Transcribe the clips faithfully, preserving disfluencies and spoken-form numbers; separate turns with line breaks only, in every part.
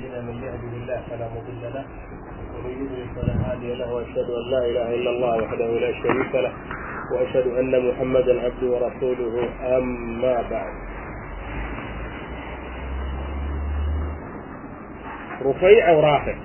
من يهده الله فلا مضل له ومن يضلل فلا هادي له واشهد ان لا اله الا الله وحده لا شريك له واشهد ان محمدا عبده ورسوله. اما بعد، رفيع ورافع.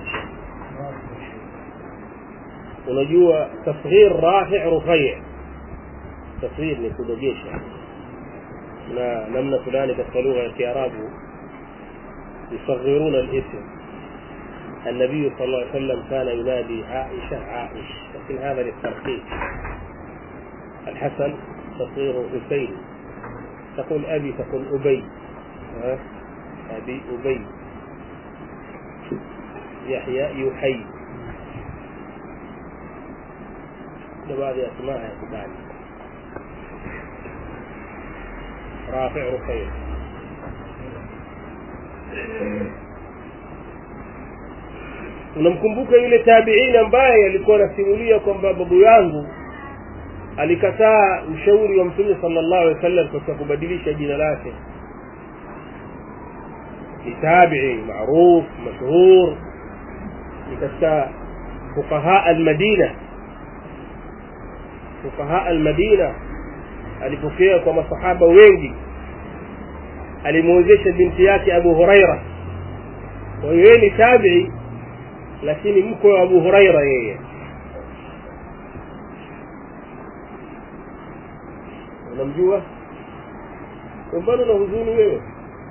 unajua تصغير رافع رفيع تصغير ni kudogesha na namna fulani katika lugha ya Kiarabu يصغرون الاسم. النبي صلى الله عليه وسلم كان ينادي عائشة عائش، لكن هذا للترقيق. الحسن تصغير حسين، تقول أبي تقول أبي، أبي أبي. يحيى يحيي، بعض أسماء بعد. رافع رفيع. Unamkumbuka yule tabi'in ambaye alikuwa anasimulia kwamba babu yangu alikataa ushauri wa Mtume sallallahu alaihi wasallam kwa kubadilisha jina lake. Ni tabi'i maarufu mashhur katika fuqaha al-Madina. Fuqaha al-Madina alipokea kwa masahaba wengi. Alimuozesha binti yake Abu Huraira. Kwa hiyo ni tabi'i lakini mko wa Abu Huraira yeye. Unamjua? Mbona una huzuni wewe?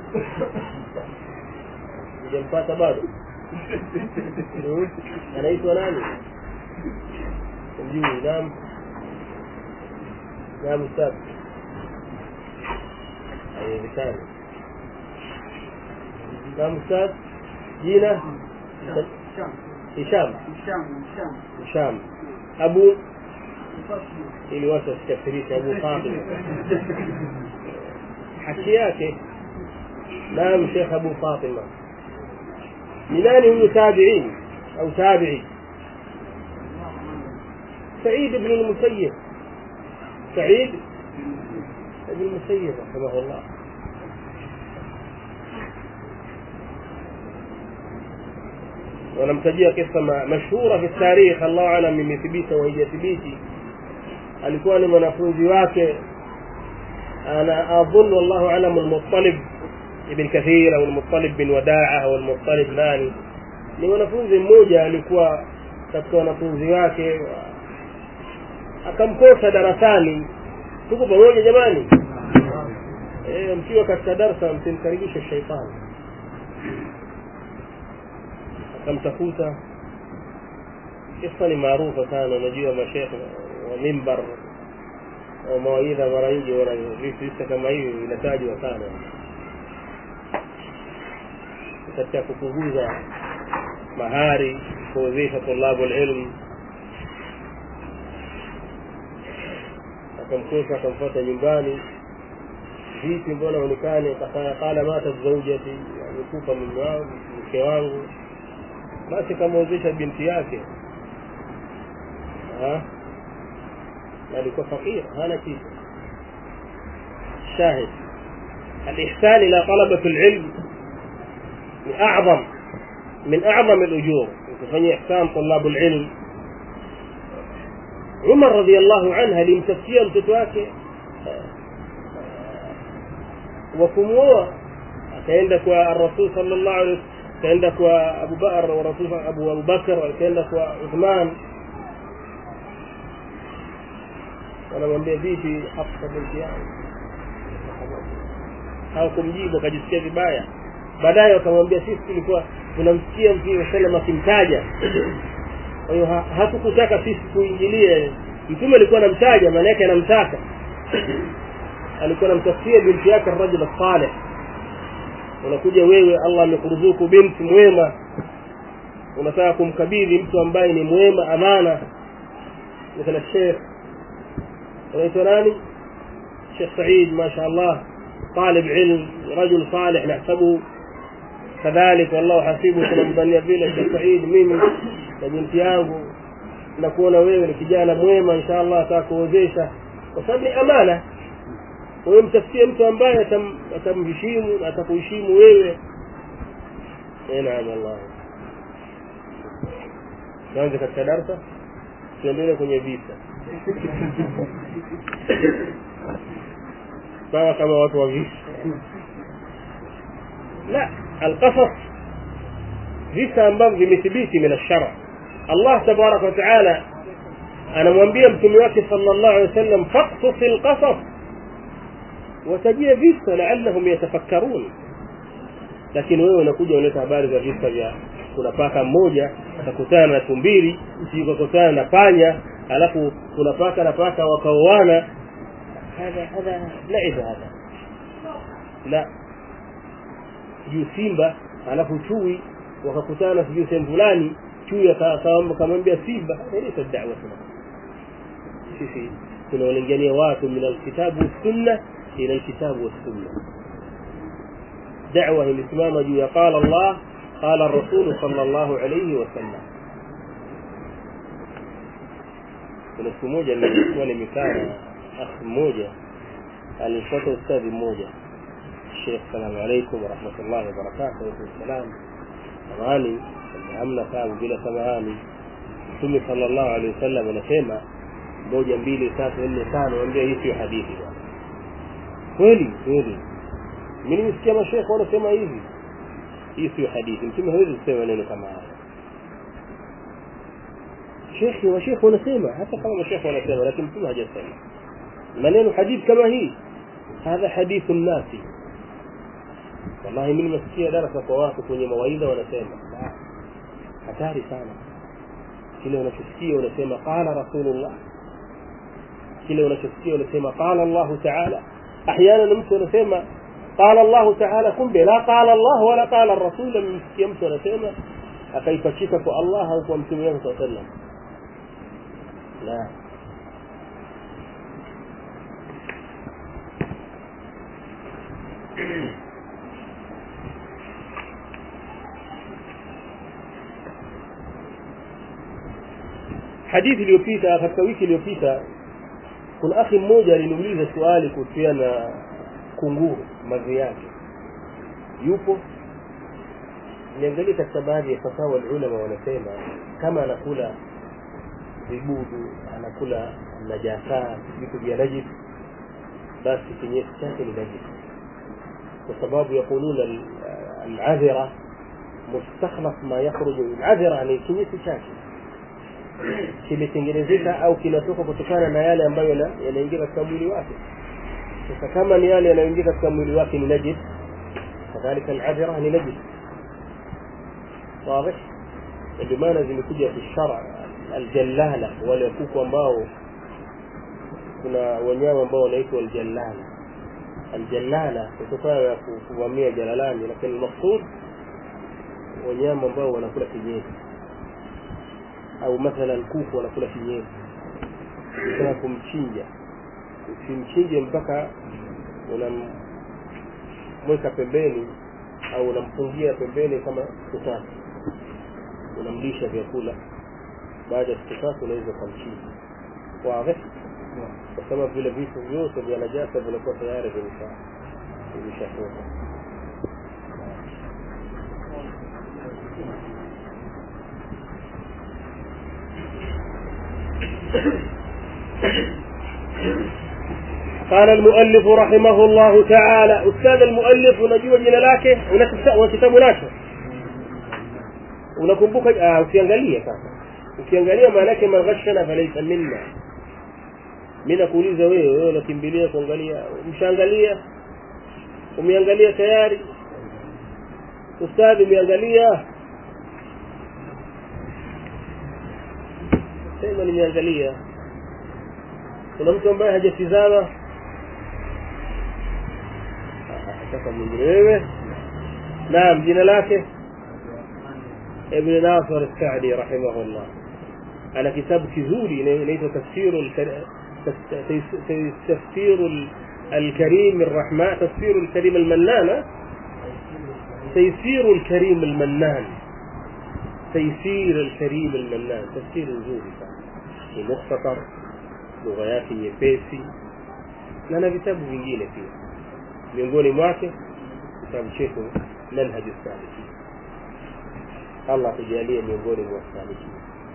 Hujampata bado? Anaitwa nani? Unamjua? Naam. Naam Ustaz. Haiwezekani. Naam Ustaz. Jina? هشام هشام هشام أبو اللي وصل تفسير أبو فاطمة حكياته. نعم شيخ أبو فاطمة. منان هم تابعين أو تابعي. سعيد بن المسيب، سعيد بن المسيب رحمه الله. ونمتجia kisa mashhura fi tarikh. Allah alam imethibita wa hijathibiti. Alikuwa ni mwanafunzi wake, ana adhunnu wallahu alam al-Muttalib ibn Kathir au al-Muttalib bin Wada'a au al-Muttalib nani. Ni mwanafunzi mmoja alikuwa katika wanafunzi wake, akamkosa darasani. Tuko pamoja jamani? Eh, mkiwa katika darasa msimkaribishe shaitani. akamtafuta. Kisa ni maarufu sana, unajua mashaikh wa mimbar au mawaidha mara nyingi wana vitu kama hivi vinatajwa sana katika kupunguza mahari, kuwezesha tulabu ilmu. Akamkosa, akamfuata nyumbani. Vipi mbona uonekane? Akala mata zaujati, amekufa mume wangu, mke wangu. Basi kamwozesha binti yake. Ah, alikuwa fakir, hana kitu. Shahid الإحسان إلى طلبة العلم من أعظم من أعظم الأجور. تفني إحسان طلاب العلم. عمر رضي الله عنه لمتفسير متتواكي وكموا عندك الرسول صلى الله عليه وسلم، عندك أبو بكر ورسول أبو أبو بكر، عندك عثمان. أنا من بيتي حق بالجيان au kumjibu akajisikia vibaya. Baadaye akamwambia sisi tulikuwa tunamsikia Mtume sallam akimtaja. Kwa hiyo hakukutaka sisi kuingilie. Mtume alikuwa anamtaja, maana yake anamtaka. Alikuwa anamtafsia binti yake rajul salih. Unakuja wewe, Allah amekuruzuku binti mwema, unataka kumkabidhi mtu ambaye ni mwema, amana. Mfano Sheikh anaitwa nani? Sheikh Said, ما شاء الله طالب علم، رجل صالح نحسبه كذلك، والله حسيبه كما مدنيا vile Sheikh Said. Mimi na binti yangu nakuona wewe ni kijana mwema, inshallah atakuwezesha kwa sababu ni amana. Wewe mtafsie mtu ambaye atamheshimu, atakuheshimu wewe. naam wallahi. Tuanze katika darasa, tuendelee kwenye vita. Sawa kama watu wa vita. La, al-qasas visa ambavyo vimethibiti min ash-shar'. Allah tabaraka wa taala anamwambia mtume wake sallallahu alayhi wasallam, faqsus al-qasas watajia visa la'allahum yatafakkarun. Lakini wewe unakuja unaleta habari za visa vya kuna paka mmoja atakutana na tumbili, msikokutana na panya, alafu kuna paka na paka wakaoana. Hada hada la ibada. La juu simba alafu chui wakakutana sijui sehemu fulani, chui akamwambia simba. Hii ni da'wa sana. Sisi tunawalingania watu min alkitabu was-sunnah ila alkitabu was-sunnah. da'wa ilisimama juu ya qala Allah qala ar-rasul sallallahu alayhi wasallam. Kuna siku moja nilikuwa nimekaa akhi mmoja, alipata ustadhi mmoja, Sheikh salamu alaykum wa rahmatullahi wa barakatuh. Wa salam amani amna sababu bila samahani. Mtume sallallahu alayhi wasallam anasema moja mbili tatu nne tano, ambia hii si hadithi bwana. Kweli kweli mimi nimesikia mashaikh wanasema hivi, hii si hadithi. Mtume hawezi kusema neno kama haya. Sheikh wa sheikh wanasema, hata kama mashaikh wanasema, lakini mtume hajasema maneno hadithi kama hii. Hadha hadithu nasi. Wallahi mimi nimesikia darasa kwa watu kwenye mawaidha wanasema hatari sana. Kile unachosikia unasema qala rasulullah, kile unachosikia unasema qala Allah ta'ala. Ahyana mtu anasema qala Allah ta'ala, kumbe la qala Allah wala qala ar-rasul. Msikia mtu anasema akaipachika kwa Allah au kwa mtume wake sallallahu alayhi wasallam. La hadithi iliyopita, katika wiki iliyopita, kuna akhi mmoja aliniuliza swali kuhusiana na kunguru, mavi yake yupo. Niangalia katika baadhi ya fatawa ulama wanasema kama anakula vibudu, anakula najasa, vitu vya najis, basi kinyesi chake ni najis, kwa sababu yakuluna al-adhira mustakhlaf ma yakhruju al-adhira, ni kinyesi chake kimetengenezeka au kinatoka kutokana na yale ambayo yanaingia katika mwili wake. Sasa kama ni yale yanayoingia katika mwili wake ni najis, kadhalika al-adhira ni najis. واضح؟ ndio maana zimekuja في الشرع الجلاله, wale kuku ambao kuna wanyama ambao wanaitwa al-jallala. Al-jallala kutokana na kuvamia jalalani, lakini maksud wanyama ambao wanakula kinyesi, au mathalan kuku wanakula kinyesi. Unataka kumchinja, usimchinje mpaka unamweka pembeni au unamfungia pembeni kama kutatu, unamlisha vyakula. Baada ya kutatu unaweza kumchinja. Wazi? Kwa sababu vile vitu vyote vya najasa vinakuwa tayari vimesha vimeshatoka. قال المؤلف رحمه الله تعالى. أستاذ المؤلف unajua jina lake, una kitabu nacho, unakumbuka? Ah, ukiangalia sasa, ukiangalia maana yake maghashana falaysa minna. Mimi nakuuliza wewe, wewe unakimbilia kuangalia, umshaangalia? Umeangalia tayari? Ustadhi umeangalia? Sema nimeangalia. Kuna mtu ambaye hajatizama? Sasa mwingine wewe. Naam, jina lake Ibn Nasr al-Sa'di rahimahullah. Ana kitabu kizuri inaitwa Tafsirul Tafsirul الكريم الرحمن تفسير الكريم المنان تيسير الكريم المنان تيسير الكريم المنان تفسير زوري مختصر لغات nyepesi na vitabu vingine pia. Miongoni mwake kitabu chetu Manhaj as-Salikin. Allah tujalie miongoni mwa salihin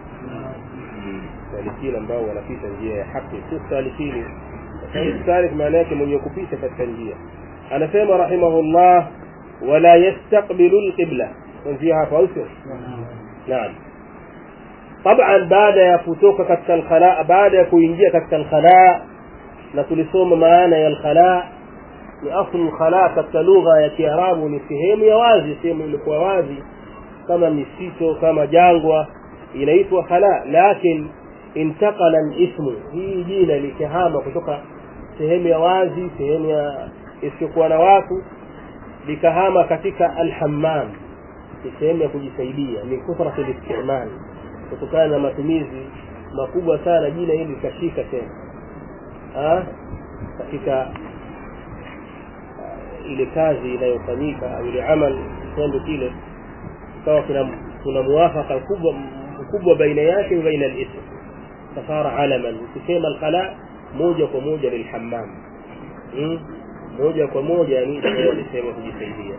salihin ambao wanapita njia ya haki, si salihin salih maana yake mwenye kupita katika njia. Anasema rahimahullah wala yastaqbilu alqibla, kuanzia hapa au sio? Naam. طبعا baada ya kutoka katika al-khala, baada ya kuingia katika al-khala, na tulisoma maana ya al-khala. Ni aslu al-khala katika lugha ya Kiarabu ni sehemu ya wazi, sehemu ilikuwa wazi kama misito, kama jangwa, inaitwa khala. Lakini intaqala al-ismu, hii jina likahama kutoka sehemu ya wazi, sehemu ya isiyokuwa na watu, likahama katika al-hammam, sehemu ya kujisaidia, ni kuthratu al-istimal, kutokana na matumizi makubwa sana jina hili kashika tena ah katika ile kazi inayofanyika au ile amal tendo kile, sawa kuna kuna muwafaka kubwa kubwa baina yake na baina al-ism, safara alaman. Ukisema al-khala moja kwa moja lilhammam, hmm? moja kwa moja ni sehemu kujisaidia.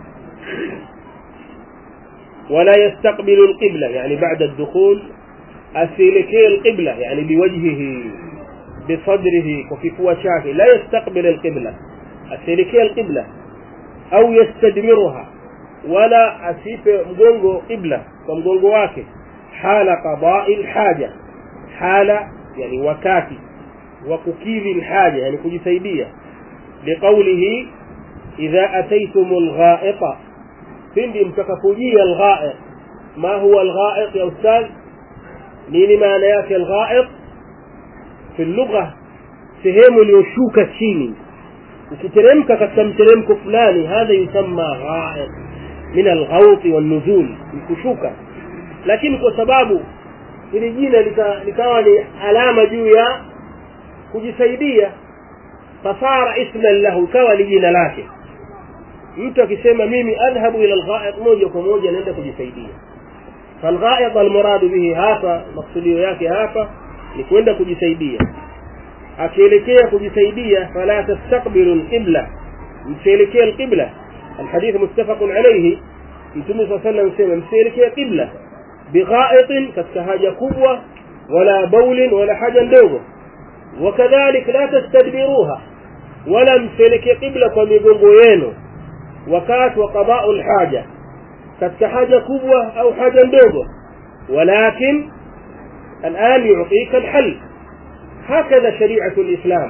ولا يستقبل القبلة يعني بعد الدخول أسيلكي القبلة يعني بوجهه بصدره وفي فوشاته، لا يستقبل القبلة أسيلكي القبلة أو يستدمرها، ولا أسيب مجونغو قبلة ومجونغو واكي حال قضاء الحاجة، حال يعني وكاتي وككيل الحاجة يعني كجسيدية، لقوله إذا أتيتم الغائط، pindi mtakapojia al-gha'it. Ma huwa al-gha'it ya ustaz? Nini maana yake al-gha'it fi lugha? Sehemu iliyoshuka chini, ukiteremka katika mteremko fulani, hadha yusamma gha'it min al-ghawt wan-nuzul, kushuka. Lakini kwa sababu hili jina likawa ni alama juu ya kujisaidia, fasara isman lahu, kawa ni jina lake. Mtu akisema mimi adhabu ila al-gha'it, moja kwa moja naenda kujisaidia. Fal-gha'it al-murad bihi hapa, maksudio yake hapa ni kwenda kujisaidia. Akielekea kujisaidia, fala tastaqbilu al-qibla, msielekea al-qibla. Al-hadith muttafaqun alayhi, Mtume sallallahu alayhi wasallam msielekea qibla bigha'it, katika haja kubwa, wala bawl wala haja ndogo. Wakadhalik la tastadbiruha, wala msielekea qibla kwa migongo yenu wakati wa qada'u al-haja, katika haja kubwa au haja ndogo. Walakin الآن يعطيك الحل، هكذا شريعة الإسلام.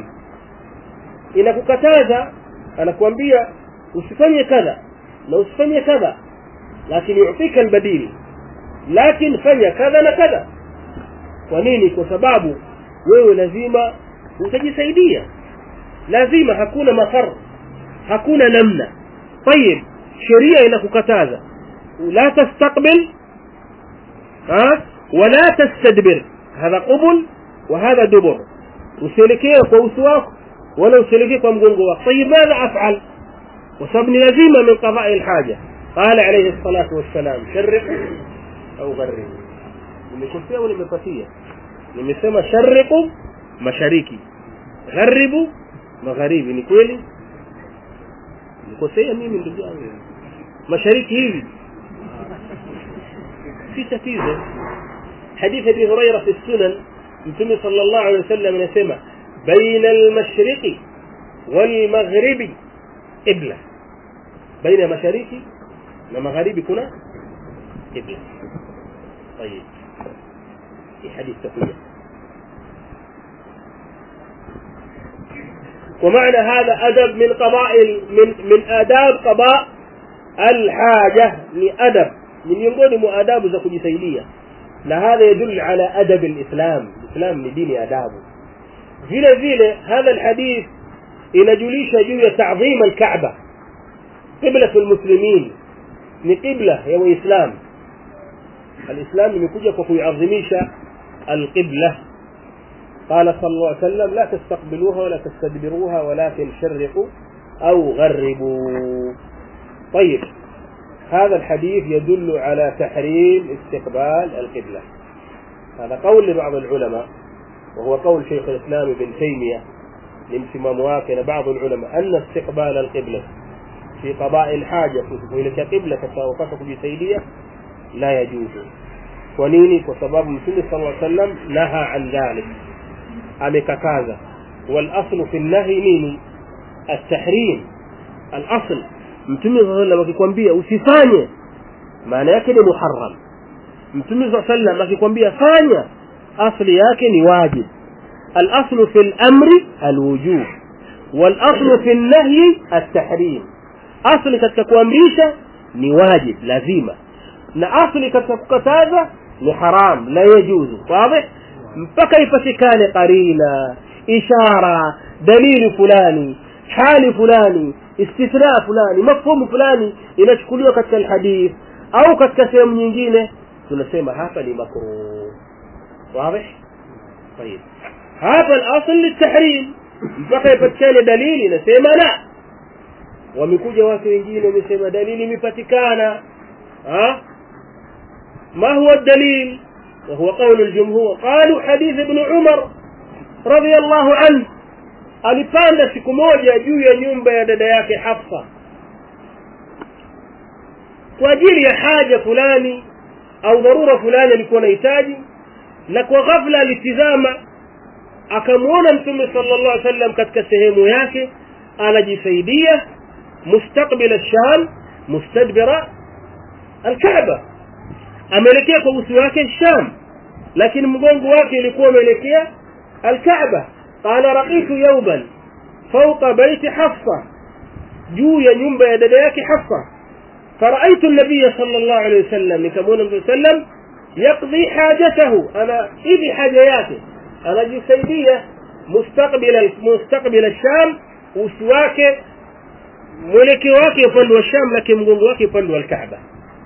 inakukataza anakuambia usifanye kadha na usifanye kadha, lakini yu'tika al-badil, lakini fanya kadha na kadha. Kwa nini? Kwa sababu wewe lazima utajisaidia, lazima, hakuna mafar, hakuna namna. طيب sheria inakukataza la tastaqbil ha wala tastadbir, hadha qubul wa hadha dubur, usielekee kwa uso wako wala usielekee kwa mgongo wako. طيب ماذا افعل؟ وسبني لازمه من قضاء الحاجه. قال عليه الصلاه والسلام شرقوا او غربوا. nimekosea au nimepatia? Nimesema sharriqu mashariki, gharibu magharibi. Ni kweli nikosea mimi ndugu yangu? Mashariki hivi si tatizo. حديث ابي هريره في السنن، النبي صلى الله عليه وسلم يسمى بين المشرق والمغرب قبلة، بين مشارقي ومغاربي كنا قبلة. طيب في حديث تقوية. ومعنى هذا أدب من قضاء من من آداب قضاء الحاجة، لأدب من ينقل مؤداب ذا كجسيلية. لهذا يدل على أدب الإسلام. الإسلام لدين آدابه. vile vile هذا الحديث inajulisha juu ya تعظيم الكعبة، قبلة المسلمين ni qibla ya Uislamu. الإسلام imekuja kwa kuiadhimisha القبلة. قال صلى الله عليه وسلم لا تستقبلوها ولا تستدبروها ولكن شرقوا أو غربوا. طيب هذا الحديث يدل على تحريم استقبال القبلة. هذا قول لبعض العلماء، وهو قول شيخ الإسلام ابن تيمية لامتمام واقع بعض العلماء أن استقبال القبلة في قضاء الحاجة إلى قبلة وقفك بسيدية la yajuzu. Kwa nini? Kwa sababu Mtume sallallahu alaihi wasallam naha an dhalik, amekataza. wal aslu fi an-nahy nini? at-tahrim. al asl, Mtume sallallahu alaihi wasallam akikwambia usifanye, maana yake ni muharram. Mtume sallallahu alaihi wasallam akikwambia fanya, asli yake ni wajib. al aslu fi al-amri al-wujub, wal aslu fi an-nahy at-tahrim. Asli katika kuamrisha ni wajib, lazima, na asli katika kukataza ni haram, la yajuzu. wazi? mpaka ipatikane qarina, ishara, dalili fulani, hali fulani, istithna fulani, mafhumu fulani inachukuliwa katika alhadith au katika sehemu nyingine, tunasema hapa ni makruh. wazi? طيب hapa al-asl lit-tahrim, mpaka ipatikane dalili inasema la. Wamekuja watu wengine wamesema dalili imepatikana. ha ما هو الدليل؟ وهو قول الجمهور. قالوا حديث ابن عمر رضي الله عنه, alipanda siku moja juu ya nyumba ya dada yake Hafsa kwa ajili ya haja fulani au dharura fulani alikuwa anahitaji, na kwa ghafla alitizama akamuona Mtume sallallahu alaihi wasallam katika sehemu yake anajisaidia mustaqbil ash-Sham mustadbira al-Kaaba, ameelekea kwa uso wake Sham, lakini mgongo wake ulikuwa umeelekea al-Kaaba. qala raqitu yawman fawqa bayti Hafsa, juu ya nyumba ya dada yake Hafsa. faraitu an-nabiy sallallahu alayhi wasallam, nikamwona Mtume sallam yaqdi hajatahu, ana ili haja yake anajisaidia mustaqbil mustaqbil ash-Sham, uso wake mwelekeo wake upande wa Sham, lakini mgongo wake upande wa al-Kaaba.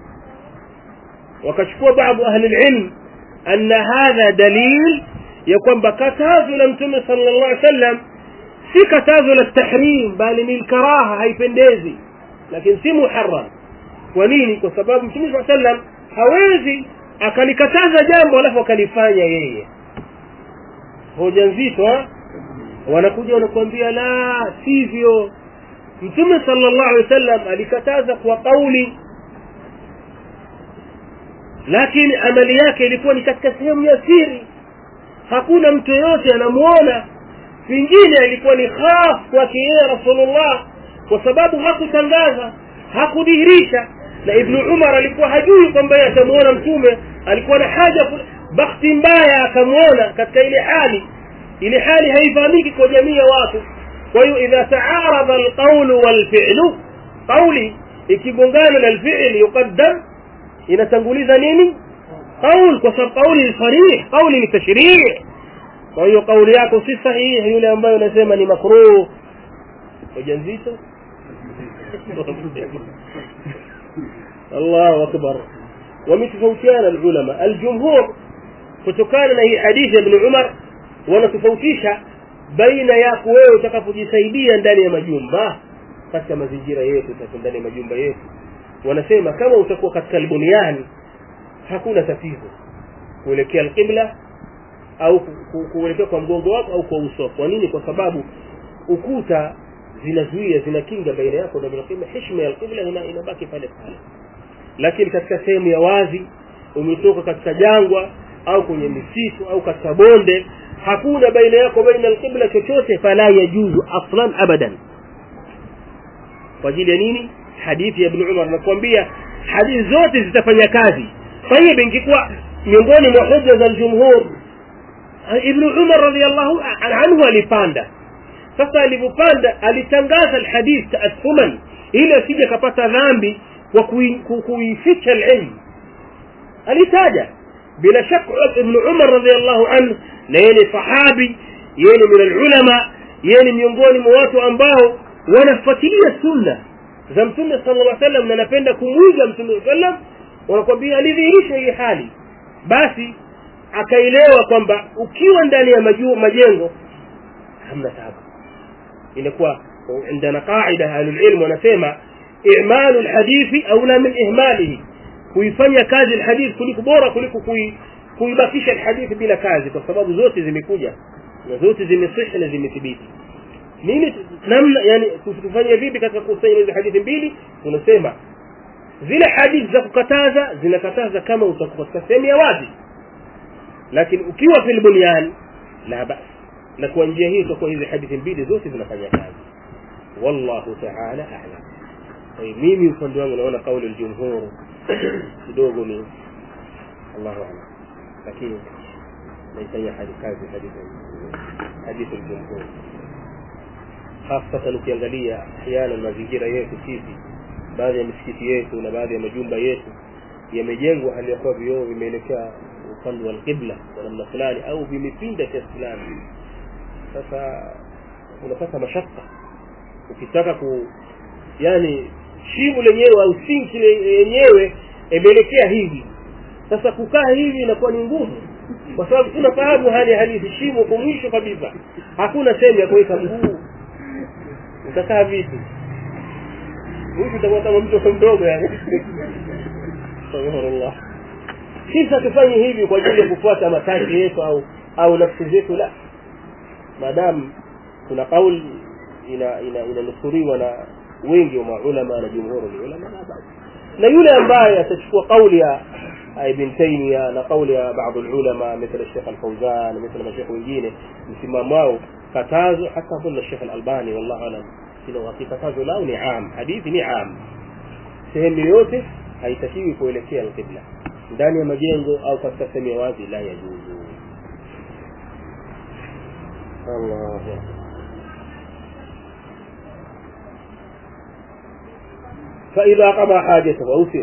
وكشفوا بعض أهل العلم أن هذا دليل يكون بكتاز لمتم صلى الله عليه وسلم في كتاز للتحريم بل من الكراهة هاي بندازي، لكن سي محرم. ونيني كسباب متم صلى الله عليه وسلم hawezi akalikataza jambo alafu akalifanya yeye, hoja nzito. wanakuja wanakuambia la sivyo, Mtume sallallahu alaihi wasallam alikataza kwa kauli, lakini amali yake ilikuwa ni katika sehemu ya siri, hakuna mtu yote anamuona. Vingine ilikuwa ni khas kwa yeye Rasulullah, kwa sababu hakutangaza, hakudhihirisha. na Ibn Umar alikuwa hajui kwamba yeye atamuona Mtume, alikuwa na haja, bahati mbaya akamuona katika ile hali. ile hali haifahamiki kwa jamii ya watu. kwa hiyo idha ta'arada al-qawlu wal-fi'lu, qawli ikigongana na al-fi'l yuqaddam, inatanguliza nini? qaul, kwa sababu qauli ni sarih, qauli ni tashrii'. kwa hiyo kauli yako si sahihi yule ambaye unasema ni makruh. hoja nzito. Allahu akbar. ومتفوتيان العلماء الجمهور kutokana na hii hadithi ya Ibn Umar, wanatofautisha baina yako wewe utakapojisaidia ndani ya majumba, katika mazingira yetu, ndani ya majumba yetu. Wanasema kama utakuwa katika albuniani hakuna tatizo kuelekea alqibla au kuelekea kwa mgongo wako au kwa uso. Kwa nini? Kwa sababu ukuta zinazuia, zinakinga baina yako na alqibla, heshima ya alqibla inabaki pale pale. Lakini katika sehemu ya wazi, umetoka katika jangwa au kwenye misitu au katika bonde, hakuna baina yako baina alqibla chochote, fala yajuzu aslan abadan. kwa ajili ya nini? hadithi ya Ibn Umar nakwambia hadithi zote zitafanya kazi. طيب ingekuwa miongoni mwa hoja za jumhur, Ibn Umar radhiyallahu anhu alipanda. sasa alipopanda alitangaza alhadith ta'assuman, ili asije kapata dhambi kwa kuificha ilmu. alitaja bila shaka Ibn Umar radhiyallahu anhu na yeye sahabi, yeye min alulama, yeye miongoni mwa watu ambao wanafuatilia sunna za Mtume sallallahu alaihi wasallam na napenda kumuiga Mtume sallallahu alaihi wasallam. wanakuambia alidhihirisha hii hali, basi akaelewa kwamba ukiwa ndani ya majengo hamna taabu. inakuwa عندنا قاعده اهل العلم wanasema i'mal alhadithi aula min ihmalihi, kuifanya kazi alhadith kuliko bora kuliko kuibakisha alhadith bila kazi, kwa sababu zote zimekuja na zote zimesihi na zimethibiti. nini namna yani tufanye vipi katika kusanya hizo hadithi mbili? tunasema zile hadithi za kukataza zinakataza kama utakuwa katika sehemu ya wazi, lakini ukiwa fil bunyan la bas. Na kwa njia hii itakuwa hizi hadithi mbili zote zinafanya kazi. Wallahu ta'ala a'lam. Kwa mimi upande wangu naona kauli al-jumhur kidogo ni Allahu a'lam, lakini naifanya hadithi kazi hadithi hadithi al-jumhur. Hasa ukiangalia ahyana mazingira yetu sisi, baadhi ya misikiti yetu na baadhi ya majumba yetu yamejengwa hali ya kuwa vioo vimeelekea upande wa qibla kwa namna fulani au vimepinda kiasi fulani. Sasa unapata mashaka ukitaka ku yani shimo lenyewe au sinki lenyewe imeelekea hivi. Sasa kukaa hivi inakuwa ni ngumu, kwa sababu tunafahamu hali halisi shimo kwa mwisho kabisa, hakuna sehemu ya kuweka mguu. Utakaa vipi? Huyu utakuwa kama mtu mdogo yani. Subhanallah. Sisi tufanye hivi kwa ajili ya kufuata matashi yetu au au nafsi zetu, la. Madam kuna kauli ina ina inanusuriwa na wengi wa maulama na jumhur ulama, na yule ambaye atachukua kauli ya Ibn Taymiyyah na kauli ya baadhi ya ulama مثل الشيخ الفوزان مثل mashaikh wengine, msimamo wao katazo hata kuna Sheikh Al-Albani wallahu alam kile wakikatazo lao ni am, hadithi ni am, sehemu yote haitakiwi kuelekea al-qibla ndani ya majengo au katika sehemu wazi, la yajuzu. Allah فإذا قضى حاجته أوسئ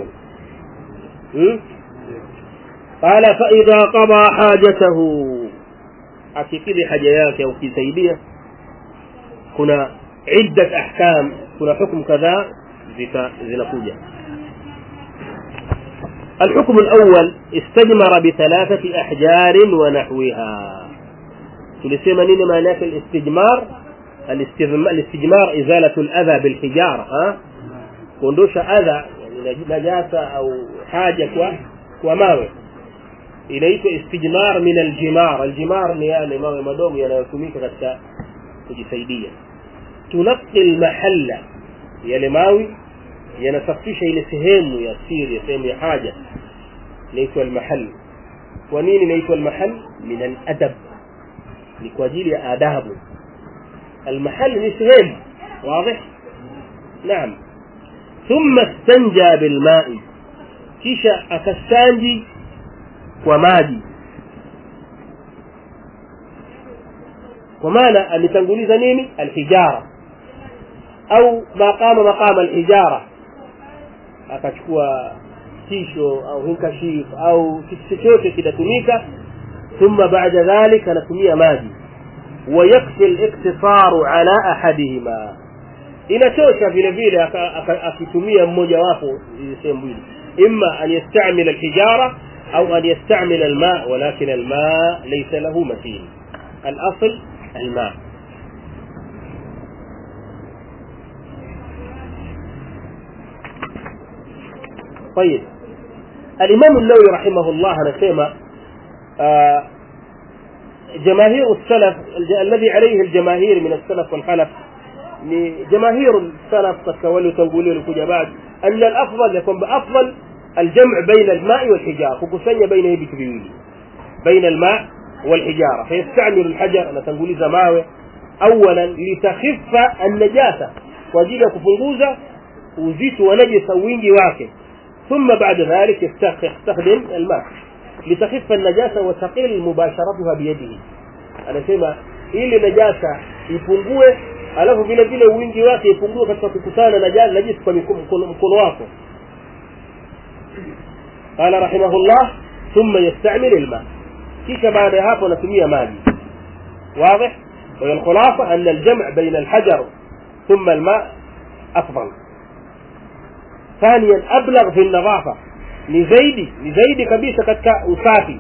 قال فإذا قضى حاجته akikidhi haja yake au kisaidia, kuna iddat ahkam, kuna hukumu kadhaa zinakuja. الحكم الأول استجمر بثلاثة أحجار ونحوها. tulisema nini maana yake الاستجمار؟ الاستجمار إزالة الأذى بالحجارة، ها kuondosha adha najasa au haja kwa kwa mawe, inaitwa istijmar min aljimar. Aljimar ni yale mawe madogo yanayotumika katika kujisaidia. tunaqi almahalla, yale mawe yanasafisha ile sehemu ya siri, sehemu ya haja, inaitwa almahall. kwa nini inaitwa almahall? min aladab, ni kwa ajili ya adabu. almahall ni sehemu wazi. naam. ثم استنجى بالماء، kisha akastanji kwa maji, kwa maana alitanguliza nini? alhijara au maqama maqama alhijara, akachukua tisho au hinkashif au kitu chochote kidatumika. thumma baada dhalika anatumia maji. ويكفي الاقتصار على احدهما، inatosha vile vile akitumia mmoja wapo sehemu mbili, imma an yastamil alhijara au an yastamil alma, walakin alma laysa lahu mathil, الاصل الماء. طيب الامام النووي رحمه الله anasema جماهير السلف الذي عليه الجماهير من السلف والخلف، لجماهير السلف تكولوا تنقولوا لكم بعد أن الأفضل يكون بأفضل الجمع بين الماء والحجارة، فكسني بين يبك بيولي بين الماء والحجارة، فيستعمل الحجر أنا تنقولي زماوي أولا لتخف النجاسة وجيلة كفنجوزة وزيت ونجس وينجي واكي، ثم بعد ذلك يستخدم الماء لتخف النجاسة وتقل مباشرتها بيده. أنا سيما إلي نجاسة يفنجوه alafu vile vile wingi wake ipungue katika kukutana na najisi kwa mkono wako. قال رحمه الله ثم يستعمل الماء، kisha baada hapo anatumia maji. واضح؟ والخلاصة أن الجمع بين الحجر ثم الماء أفضل. ثانيا أبلغ في النظافة، لزيدي لزيدي كبيسة katika usafi.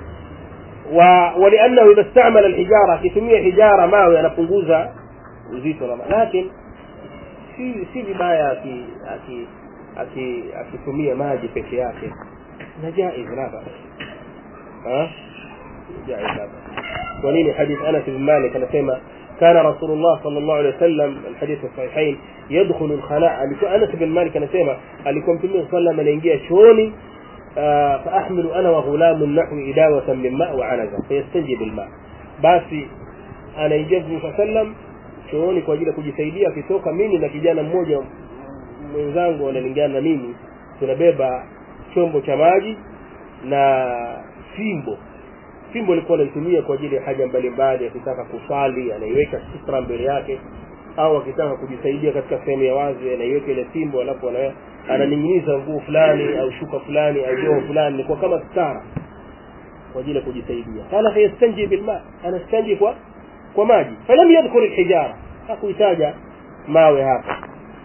ولأنه إذا استعمل الحجارة كتمية حجارة mawe yanapunguza uzito na, lakini si si vibaya aki aki aki akitumia maji peke yake, na jaiz labda. ha jaiz labda. kwa nini hadith Anas bin Malik anasema كان رسول الله صلى الله عليه وسلم الحديث الصحيحين يدخل الخلاء. أنس بن مالك anasema alikuwa Mtume صلى الله عليه وسلم anaingia chooni فأحمل أنا وغلام نحو إداوة من ماء وعنزة فيستنجي بالماء. basi anaingia Mtume صلى الله عليه وسلم chooni kwa ajili ya kujisaidia, akitoka mimi na kijana mmoja mwenzangu analingana na mimi tunabeba chombo cha maji na fimbo. Fimbo ilikuwa anaitumia kwa ajili ya haja mbalimbali, akitaka kusali anaiweka sitra mbele yake, au akitaka kujisaidia katika sehemu ya wazi anaiweka ile fimbo, alafu ananing'iniza nguo fulani au shuka fulani au joho fulani kwa kama stara kwa ajili ya kujisaidia. Kana yastanji bilma, anastanji kwa kwa maji. Falam yadkhul alhijara, hakuitaja mawe hapa.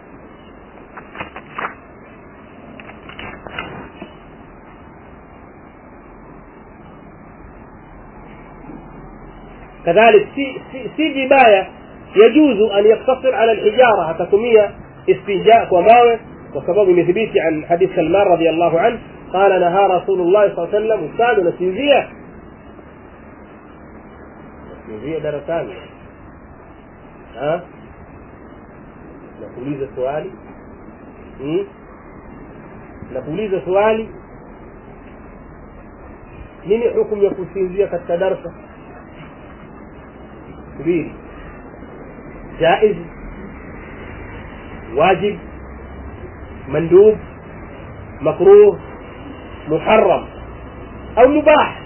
كذلك في في جباية يجوز أن يقتصر على الحجارة هتسميها استنجاء وماوي، وسبب مثبت عن حديث سلمان رضي الله عنه قال نهى رسول الله صلى الله عليه وسلم استاذ نسيزية نسيزية درسان. ها نقوليز سؤالي نقوليز سؤالي nini hukumu ya kusinzia katika darasa? كبير جائز واجب مندوب مكروه محرم او مباح.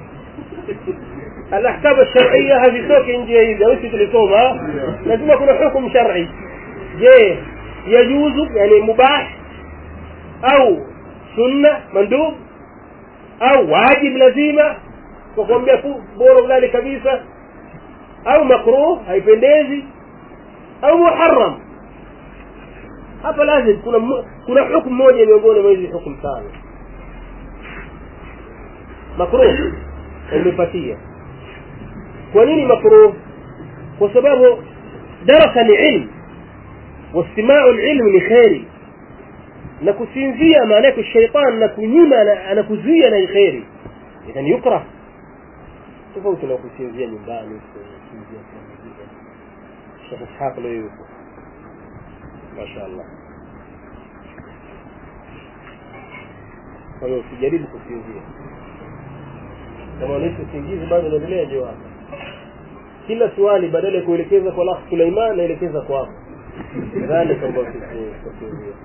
الاحكام الشرعيه هذه سوق انجيزه وش تلقوها لازم يكون حكم شرعي. جه يجوز يعني مباح او سنه مندوب او واجب لازمه وقوم بورو ذلك كبيسه au makruh haipendezi au muharram. Hapa lazima kuna kuna hukumu moja miongoni mwa hizo hukumu tano. Makruh imepatia. Kwa nini makruh? Kwa sababu darasa ni ilmu, wastima'u al-ilm ni khairi, na kusinzia maana yake shaytan na kunyima anakuzuia na khairi, idhan yukrah. tofauti na kusinzia nyumbani kusinzia kwa Sheikh Ishaq leo yuko mashaallah. Kwa hiyo usijaribu kusinzia, kama unaishi usingizi bado unaendelea ndio hapa. Kila swali badala ya kuelekeza kwa Allah Suleiman naelekeza kwako, nadhani kwamba usinzia.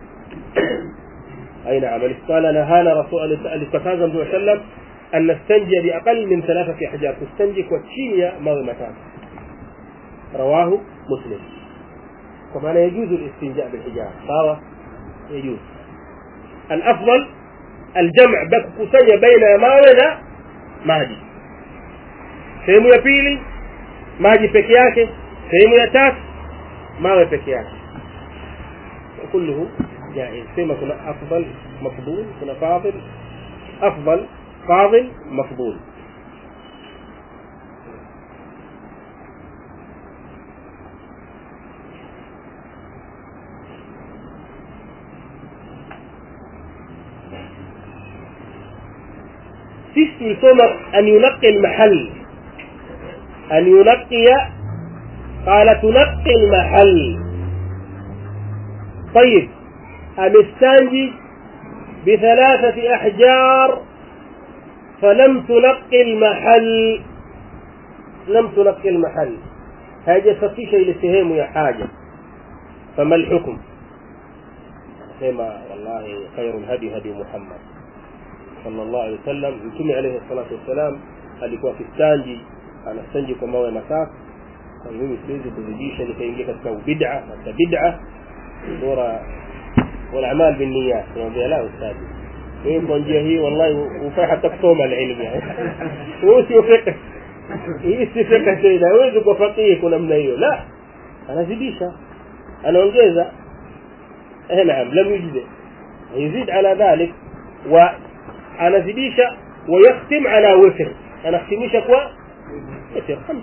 aina amali qala nahana rasul Allah sallallahu alayhi wasallam أن نستنجي بأقل من ثلاثة أحجار، تستنجي كوتشينيا ماء متان. رواه مسلم. كمان يجوز الاستنجاء بالحجارة، صار يجوز. الأفضل الجمع بكوسية بين ماء ماجي. سيمو يبيلي ماجي بكياكي، سيمو يتاك ماء بكياكي. كله جائز. سيما كنا أفضل مفضول، كنا فاضل أفضل فاضل مفضول. تسمي ثم أن ينقي المحل، أن ينقي قال تنقي المحل. طيب أمستنجي بثلاثة أحجار فلم تنقي المحل، لم تنقي المحل، هذا في شيء للتهم يا حاجة، فما الحكم؟ كما والله خير الهدي هدي محمد صلى الله عليه وسلم. مtume عليه الصلاة والسلام alikuwa kistanji anastanji kwa mawe masafi. Kwa hiyo siwezi kuzidisha nikaingia katika bid'a na bid'a bora wala amal bin niyyat. Naomba la ustadi hii kwa njia hii wallahi ufai hata kusoma elimu yani. Usifike hii sifika tena wewe uko faqihi kuna namna hiyo la, anazidisha anaongeza eh naam lam yujid يزيد على ذلك وأنزديش ويختم على وتر. أنا أختميش كوا وتر خمس.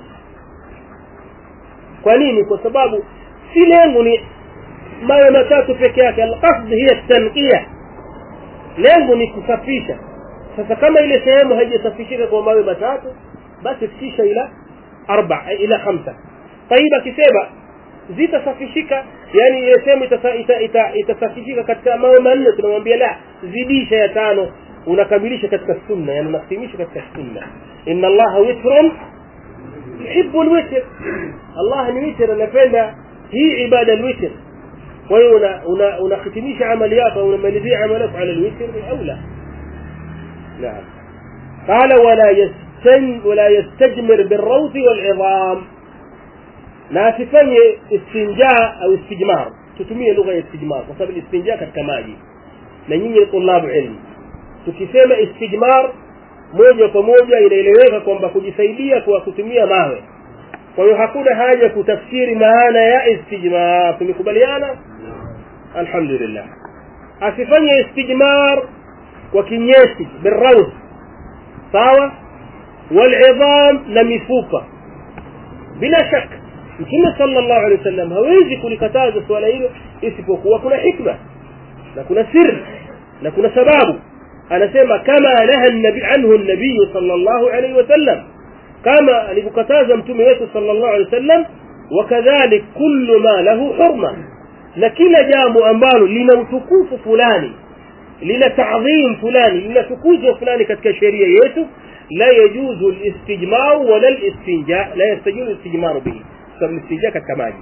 كونيني كسبابه سيلينغني ما يمتاتو فيكياك. القصد هي التنقية، لينغني كسفيشة. فكما إلى سيامه هجي سفيشة وما يمتاتو بس تفيشة إلى أربع إلى خمسة taiba kisema zitasafishika, yani ile sehemu itasafishika katika mambo manne, tunamwambia la zidisha ya tano, unakamilisha katika sunna, yani unakamilisha katika sunna. inna allaha witrun yuhibbu alwitr, Allah ni witr, anapenda hii ibada alwitr. kwa hiyo una unahitimisha amali yako, unamalizia amali yako ala alwitr biaula. naam. qala wala yastan wala yastajmir bilrawth wal'idham, na asifanye istinja au istijmar. tutumie lugha ya istijmar kwa sababu istinja katika maji, na nyinyi ni tulabu ilmu, tukisema istijmar moja kwa moja inaeleweka kwamba kujisaidia kwa kutumia mawe. kwa hiyo hakuna haja kutafsiri maana ya istijmar. tumekubaliana? alhamdulillah. asifanye istijmar kwa kinyesi bilrawth, sawa, wal'idham, na mifupa. bila shaka Mtume sallallahu alayhi wasallam hawezi kulikataza swala hilo isipokuwa kuna hikma na kuna siri na kuna sababu. anasema kama naha an-nabi anhu an-nabi sallallahu alayhi wasallam, kama alikataza mtume wetu sallallahu alayhi wasallam. wakadhalik kullu ma lahu hurma, na kila jambo ambalo lina utukufu fulani, lina ta'dhim fulani, lina tukuzo fulani katika sheria yetu, la yajuzu al-istijmar wala al-istinja, la yastajibu al-istijmar bihi. فالاستنجاء كالكماجي.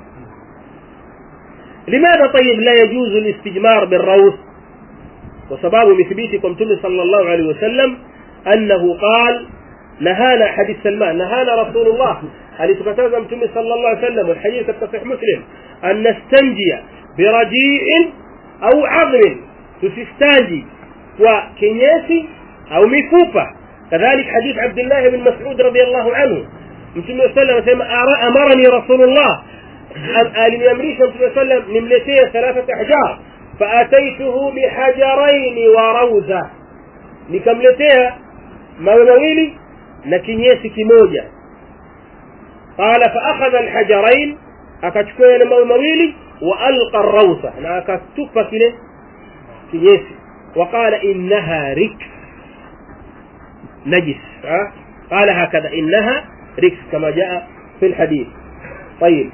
لماذا طيب لا يجوز الاستجمار بالروث؟ وسباب مثبيتكم تم صلى الله عليه وسلم أنه قال نهانا، حديث سلمان، نهانا رسول الله حديث فتازم تم صلى الله عليه وسلم، والحديث التصحيح مسلم، أن نستنجي برجيء أو عظم، تستنجي وكنيسي أو مفوفة. كذلك حديث عبد الله بن مسعود رضي الله عنه، Mtume sallallahu alayhi wasallam amarani rasulullah alimamrisha Mtume sallallahu nimletee thalatha ahjar, faataituhu bihajarain wa rawza, nikamletea mawe mawili na kinyesi kimoja. qala fa akhadha alhajarain, akachukua yale mawe mawili, wa alqa ar-rawza, na akatupa kile kinyesi. وقال إنها ركس نجس. قال هكذا إنها ركس كما جاء في الحديث. طيب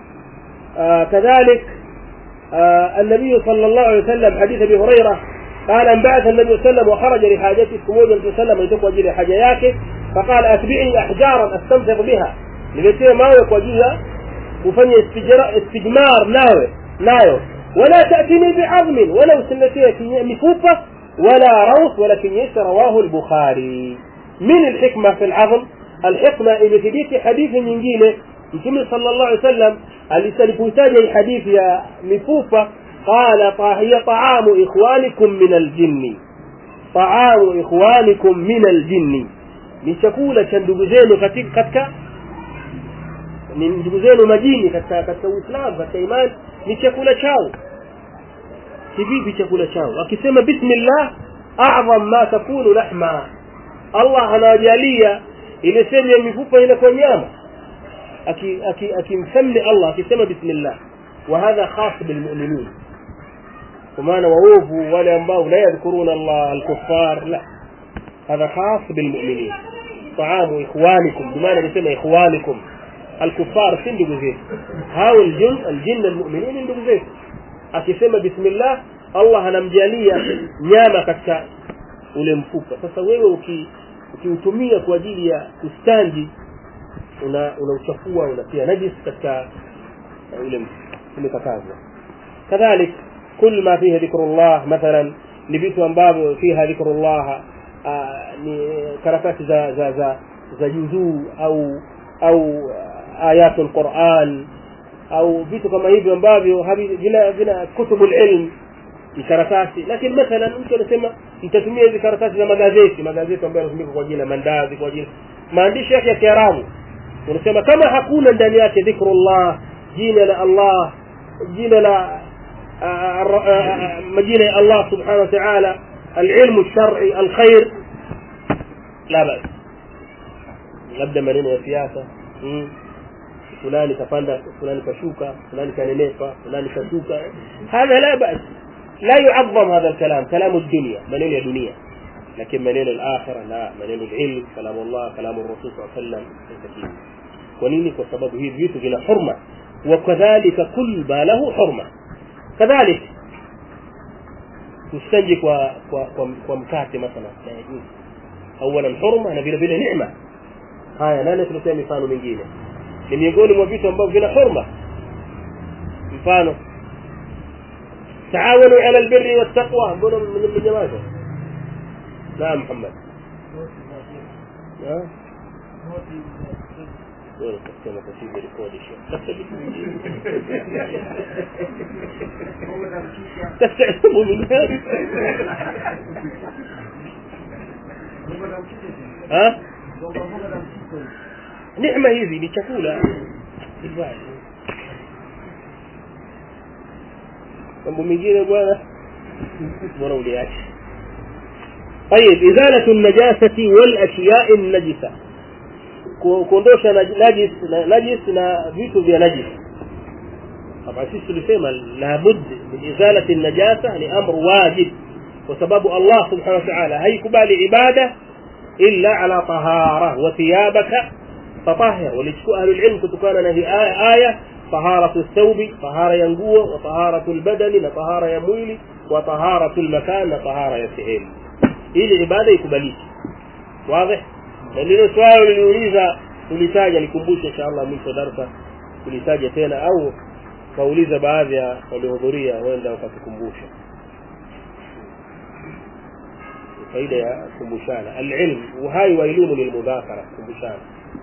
آه كذلك آه النبي صلى الله عليه وسلم حديث ابي هريره قال ان بعث النبي صلى الله عليه وسلم وخرج لحاجته كموجا النبي صلى الله عليه وسلم يتوجه لحاجاته، فقال اتبعني احجارا استنفض بها، لقيتها ماوي كوجيها وفني استجمار ناوي نايو، ولا تأتيني بعظم ولو سنتي مفوفة ولا روث ولكن يس. رواه البخاري. من الحكمة في العظم؟ الحكمة اللي في ديك حديث من جينه النبي صلى الله عليه وسلم اللي سلفوتاجي حديث يا مفوفة، قال هي طعام إخوانكم من الجن، طعام إخوانكم من الجن، ni chakula cha ndugu zenu katika katika ni ndugu zenu majini katika katika Uislamu, katika imani, ni chakula chao. Kivipi chakula chao? akisema bismillah a'zam ma takunu lahma, Allah anajalia ile sehemu ya mifupa inakuwa nyama aki akimsamli Allah akisema bismillah. wa hadha khas bil mu'minin, kwa maana waovu wale ambao la yadhkuruna Allah al-kuffar, la, هذا خاص بالمؤمنين. طعام إخوانكم، بمعنى نسمى إخوانكم الكفار سندقوا زيت، هاو الجن الجن المؤمنين سندقوا زيت. akisema bismillah Allah anamjalia nyama katika ule mfupa. Sasa wewe uki ukiutumia kwa ajili ya kustanji, una unauchafua, unatia najis katika ule mfupa. kadhalik kul ma fihi dhikrullah, mathalan ni vitu ambavyo fiha dhikrullah, ni karatasi za za za za juzuu au au ayatul Qur'an au vitu kama hivyo ambavyo vina vina kutubul ilm, ni karatasi. Lakini mathalan mtu anasema nitatumia hizo karatasi za magazeti, magazeti ambayo yanatumika kwa ajili ya mandazi, kwa ajili maandishi yake ya Kiarabu, unasema kama hakuna ndani yake dhikrullah, jina la Allah, jina la majina ya Allah subhanahu wa ta'ala, العلم الشرعي الخير، لا بأس. labda maneno ya siasa, fulani kafanda, fulani kashuka, fulani kanenepa, fulani kashuka, هذا لا بأس، لا يعظم هذا الكلام، كلام الدنيا، maneno ya dunia. لكن maneno الآخرة لا، maneno العلم، كلام الله، كلام الرسول صلى الله عليه وسلم. kwa nini? Kwa sababu hivi vitu vina hurma. Wakadhalika kullu balahu hurma. kadhalik tustanji kwa kwa kwa, kwa mkate mathalan awala hurma na vile vile neema. haya nani tunasema mifano mingine ni miongoni mwa vitu ambavyo vina hurma. mfano taawanu ala albirri wattaqwa, mbona من جماعه؟ نعم محمد. ها ولا كما تسيب ريكورد شيء تستعصبوا من هذا. ها نعمة hizi ni chakula mambo mengine bwana bora uliache. طيب إزالة النجاسة والأشياء النجسة، kuondosha najis najis na vitu vya najis. طبعا sisi tulisema la bud min izalati an-najasa ni amru wajib, kwa sababu Allah subhanahu wa ta'ala haikubali ibada illa ala tahara wa thiyabaka fatahhir. walichukua ahli al-ilm kutokana na hii aya taharatu ath-thawbi, tahara ya nguo, wa taharatu al-badani, na tahara ya mwili, wa taharatu al-makan, na tahara ya sehemu, ili ibada ikubaliki. wazi? ndio swali niliuliza tulitaja, nikumbushe inshallah mwisho darasa tulitaja tena, au kauliza baadhi ya waliohudhuria wenda wakatukumbusha. faida ya kumbushana alilm wa hai wa elimu ni mudhakara, kumbushana.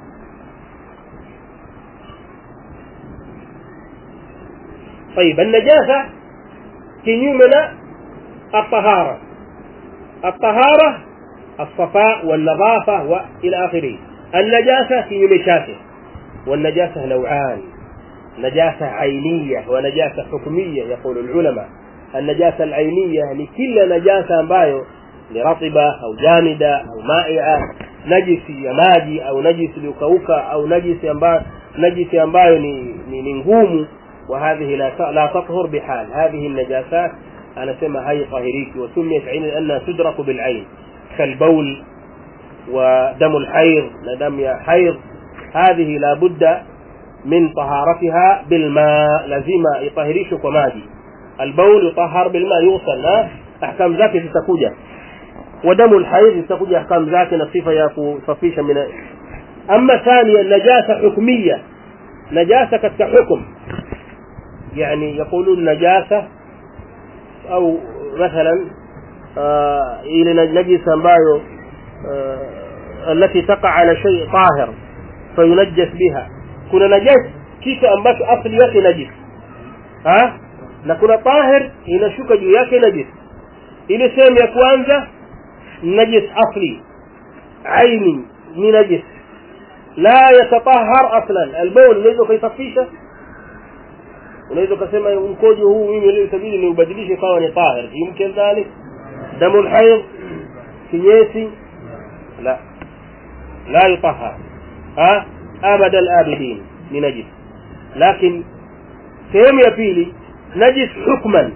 طيب النجاسه كنيمنا الطهاره. الطهاره الصفاء والنظافة وإلى آخره. النجاسة في مشاكل، والنجاسة نوعان، نجاسة عينية ونجاسة حكمية. يقول العلماء النجاسة العينية لكل نجاسة بايو لرطبة أو جامدة أو مائعة، نجس يماجي أو نجس لكوكا أو نجس ينبايو نجس ينبايو ننغوم، وهذه لا لا تطهر بحال. هذه النجاسات أنا سمى هاي طاهريك، وسميت عين لأنها تدرك بالعين، كالبول ودم الحيض ندم حيض. هذه لا بد من طهارتها بالماء، لازم يطهريش كمادي. البول يطهر بالماء يغسل، احكام ذاك تتكوجا، ودم الحيض تتكوجا احكام ذاك نصيفه يكو صفيشه من. اما ثانيا النجاسه حكميه، نجاسه كحكم، يعني يقولون نجاسه او مثلا آه إلى نجس ambayo آه التي تقع على شيء طاهر فينجس بها. kuna najis kitu ambacho asili yake najis, ha na kuna tahir inashuka juu yake najis. ile sehemu ya kwanza najis asli aini ni najis la yatatahhar aslan. albawl unaweza kuisafisha, unaweza kusema mkojo huu mimi leo sabili ni ubadilishe kawa ni tahir, yumkin dhalik. دم الحيض كيسي لا لا يطهر ها ابد الابدين من نجس. لكن سهم يا بيلي نجس حكما،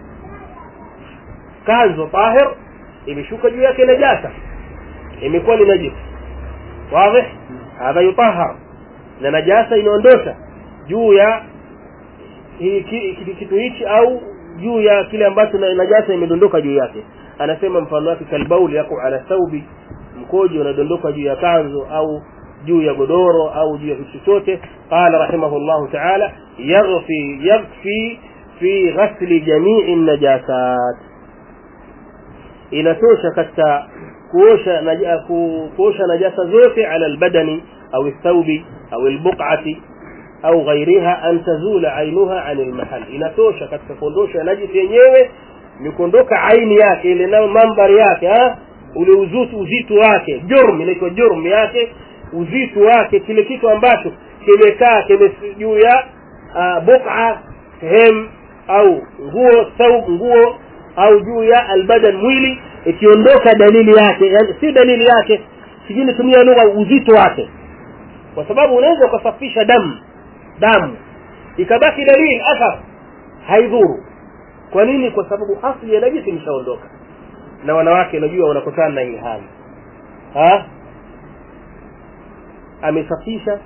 كان طاهر imeshuka juu yake najasa imekuwa ni najis. wazi? hapa yutahhar, na najasa inaondosha juu ya hiki kitu hichi au juu ya kile ambacho najasa imedondoka juu yake. anasema mfano wake kalbauli yako ala thawbi, mkojo unadondoka juu ya kanzo au juu ya godoro au juu ya kitu chochote. qala rahimahullah ta'ala yaghfi yakfi fi ghasli jami'i an-najasat, inatosha katika kuosha najasa kuosha najasa zote ala albadani au athawbi au albuq'ati au ghayriha an tazula ainuha anil mahal. inatosha katika kuondosha najisi yenyewe ni kuondoka aini yake, ile na mandhari yake, ha ule uzutu uzito wake, jurm inaitwa jurm yake, uzito wake, kile kitu ambacho kimekaa kime juu ya buqa sehemu au nguo thawb nguo au juu ya albadan mwili, ikiondoka dalili yake, yani si dalili yake, sijini tumia lugha uzito wake, kwa sababu unaweza kusafisha damu damu ikabaki dalili athar haidhuru. kwa nini? kwa sababu asili ya najisi imeshaondoka, na wanawake unajua wanakutana na hii hali, ha amesafisha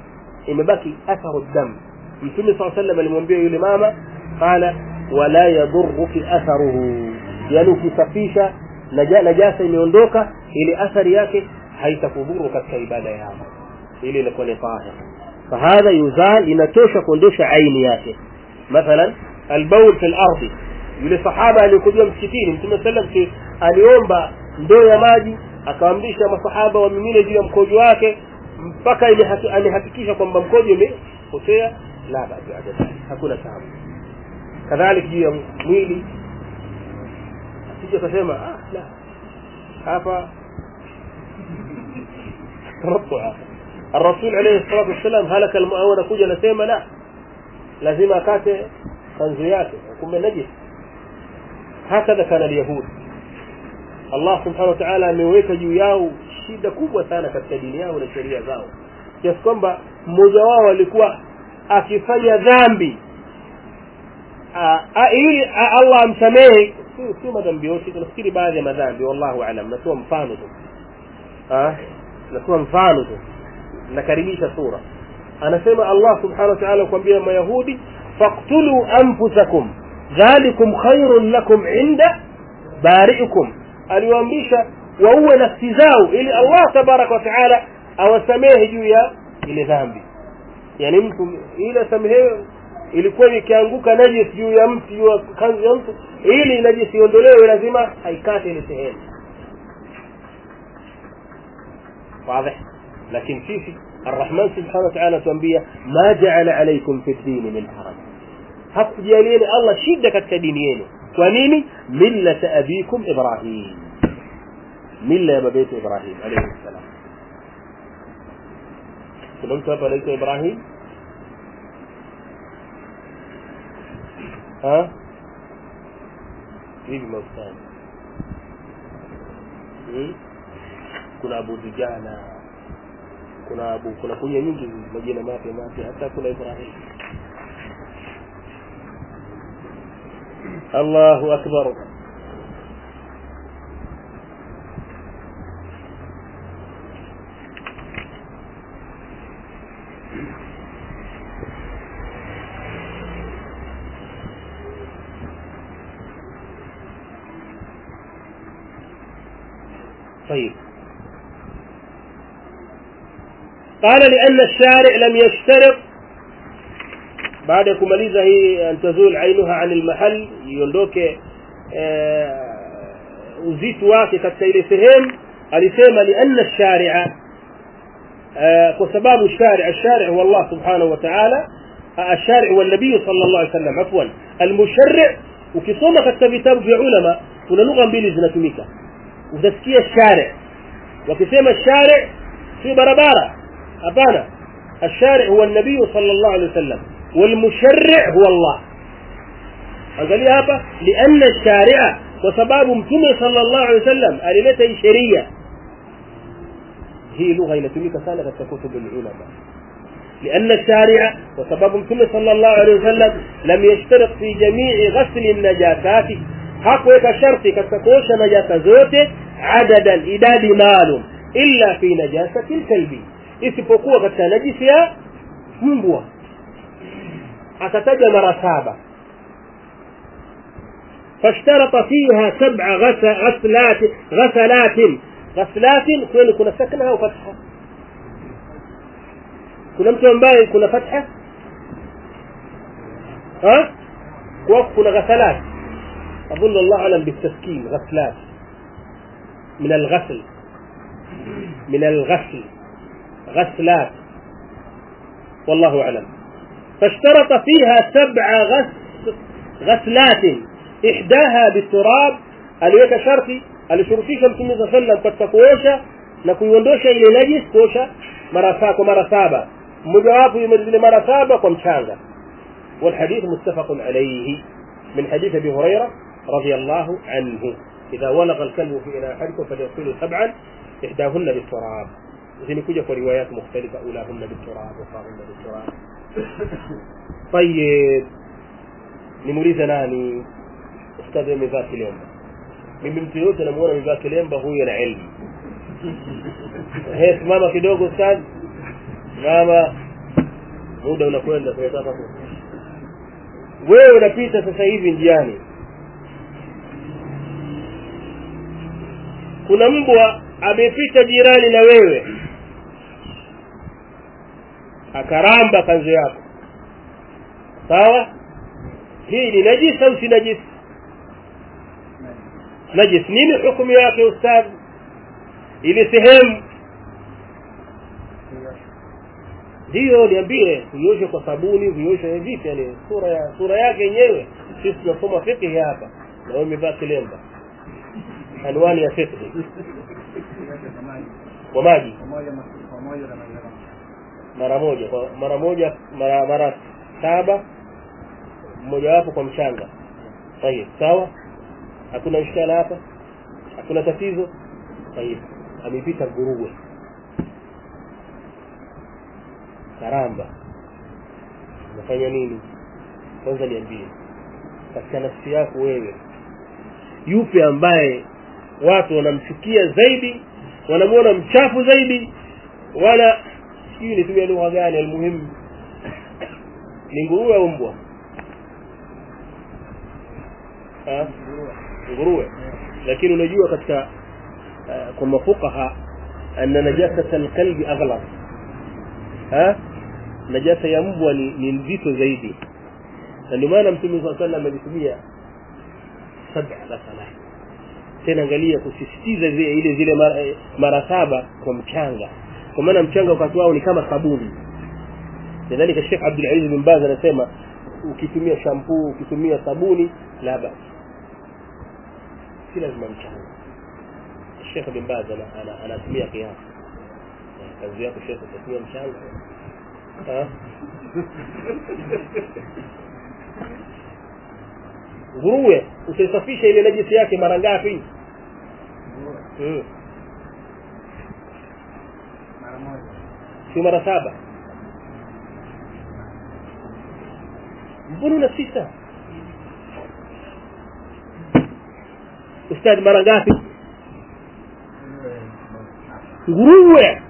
imebaki atharu dam. Mtume sallallahu alayhi wasallam alimwambia yule mama, qala wala yadurruki atharuhu, yani ukisafisha najasa imeondoka, ile athari yake haitakudhuru katika ibada yako, ile inakuwa ni tahir. Fahadha yuzal, inatosha kuondosha aini yake. Mathalan albawl fi al-ardh, yule sahaba alikuja msikitini, Mtume sallallahu alayhi wasallam aliomba ndoo ya maji, akaamrisha masahaba wamimine juu ya mkojo wake mpaka ile alihakikisha kwamba mkojo umepotea, la baada, hakuna sababu. Kadhalika juu ya mwili, sije kusema ah la hapa ربها. الرسول عليه الصلاة والسلام هلك المؤونة كوجا نسيما لا لازم أكاته خنزياته وكم نجس. هكذا كان اليهود. الله سبحانه وتعالى ameweka juu yao shida kubwa sana katika dini yao na sheria zao, kiasi kwamba mmoja wao alikuwa akifanya dhambi ili Allah amsamehe, si madhambi yote, tunafikiri baadhi ya madhambi, wallahu aalam, natoa mfano tu ah natoa mfano tu nakaribisha sura. Anasema Allah subhanahu wa ta'ala kuambia mayahudi, faqtulu anfusakum dhalikum khairun lakum inda bari'ikum, aliwaamrisha waue nafsi zao ili Allah tabaraka wa ta'ala awasamehe juu ya ile dhambi. Yani mtu ile samehewe ilikuwa ikianguka najis juu ya mtu, juu ya kanzu ya mtu, ili najis iondolewe lazima haikate ile sehemu. واضح. لكن فيه الرحمن سبحانه وتعالى تنبيه ما جعل عليكم في الدين من حرج, hakujalieni Allah shida katika dini yenu. Kwa nini? millata abikum Ibrahim, milla ya baba Ibrahim alayhi salam. kuna mtu hapa anaitwa Ibrahim? ha hivi mstari hmm? kuna Abu Dijana, kuna Abu, kuna kunya nyingi majina mapya mapya, hata kuna Ibrahim. Allahu akbar. طيب. قال لأن الشارع لم يشترط بعد kumaliza hii an tazul ainuha an almahal, iondoke uzito wake katika ile sehemu. Alisema lianna ash-shari'a, kwa sababu ash-shari' ash-shari' huwa Allah subhanahu wa ta'ala, ash-shari' huwa an-nabiy sallallahu alayhi wasallam. afwan al-musharri', ukisoma katika vitabu vya ulama kuna lugha mbili zinatumika. utasikia shari', wakisema shari' si barabara, hapana. ash-shari' huwa an-nabiy sallallahu alayhi wasallam والمشرع هو الله. angalia hapa lianna ash-shari'a, kwa sababu mtume sallallahu alayhi wasallam alileta sheria. hii lugha inatumika sana katika kutubu ulama. lianna ash-shari'a, kwa sababu mtume sallallahu alayhi wasallam lam yashtarit fi jami'i ghasl an-najasati, hakuweka sharti katika kuosha najasa zote adadan, idadi maalum, illa fi najasati al-kalbi, isipokuwa katika najisi ya mbwa. akataja mara saba. fashtarata fiha sab'a ghaslat ghasalat ghaslat, kwani kuna sakna au fatha? kuna mtu ambaye kuna fatha ha kwa kuna ghasalat, اظن الله اعلم بالتسكين، غسلات من الغسل من الغسل غسلات والله اعلم. فاشترط فيها سبع غسل غسلات احداها بالتراب، aliweka sharti, alishurutisha Mtume صلى الله عليه وسلم katika kuosha na kuiondosha ile najis, kuosha mara saba kwa mara saba, mmoja wapo ile mara saba kwa mchanga. والحديث متفق عليه من حديث ابي هريره رضي الله عنه، اذا ولغ الكلب في اناء احدكم فليغسله سبعا احداهن بالتراب. zimekuja kwa riwayat mختلفه، اولahunna بالتراب وقاهن بالتراب. طيب nimuulize nani ustadhi amevaa kilemba? mimi mtu yote namuona amevaa kilemba, huyo ana elimu. eh mama kidogo ustadhi, mama muda unakwenda tunataka wewe unapita sasa hivi njiani, kuna mbwa amepita jirani na wewe akaramba kanzu yako, sawa? Hii ni najis au si najis? Najis. Nini hukumu yake ustaz? Ile sehemu hiyo niambie, kuiosha kwa sabuni, kuiosha vipi? Yani sura ya sura yake yenyewe sisi tunasoma fiqh hapa na wewe umevaa kilemba, anwani ya fiqh kwa maji mara moja kwa mara moja mara mara saba, mmoja wapo kwa mchanga. Sahihi, sawa? Hakuna ishkala hapa, hakuna tatizo. Sahihi. Amepita nguruwe karamba, unafanya nini? Kwanza niambie katika nafsi yako wewe, yupi ambaye watu wanamchukia zaidi, wanamuona mchafu zaidi, wala sijui nitumie lugha gani? Almuhimu ni nguruwe au mbwa? Ah, nguruwe. Lakini unajua katika uh, kwa mafuqaha anna najasata alqalbi aghlab. Ha? Najasa ya mbwa ni, ni nzito zaidi. Na ndio maana Mtume صلى الله عليه وسلم alitumia sab'a la salah. Tena angalia kusisitiza zile ile zile mara, mara saba kwa mchanga. Kwa maana mchanga wakati wao ni kama sabuni. Nadhani Sheikh Abdul Aziz bin Baz anasema ukitumia shampoo, ukitumia sabuni la ba. Si lazima mchanga. Sheikh bin Baz ana anatumia kiasi. Kazi yako Sheikh kutumia mchanga. Ah. Nguruwe usisafisha ile najisi yake mara ngapi? Mm. Mara moja. Si mara saba. Mbona sita? Ustadi mara ngapi? Nguruwe.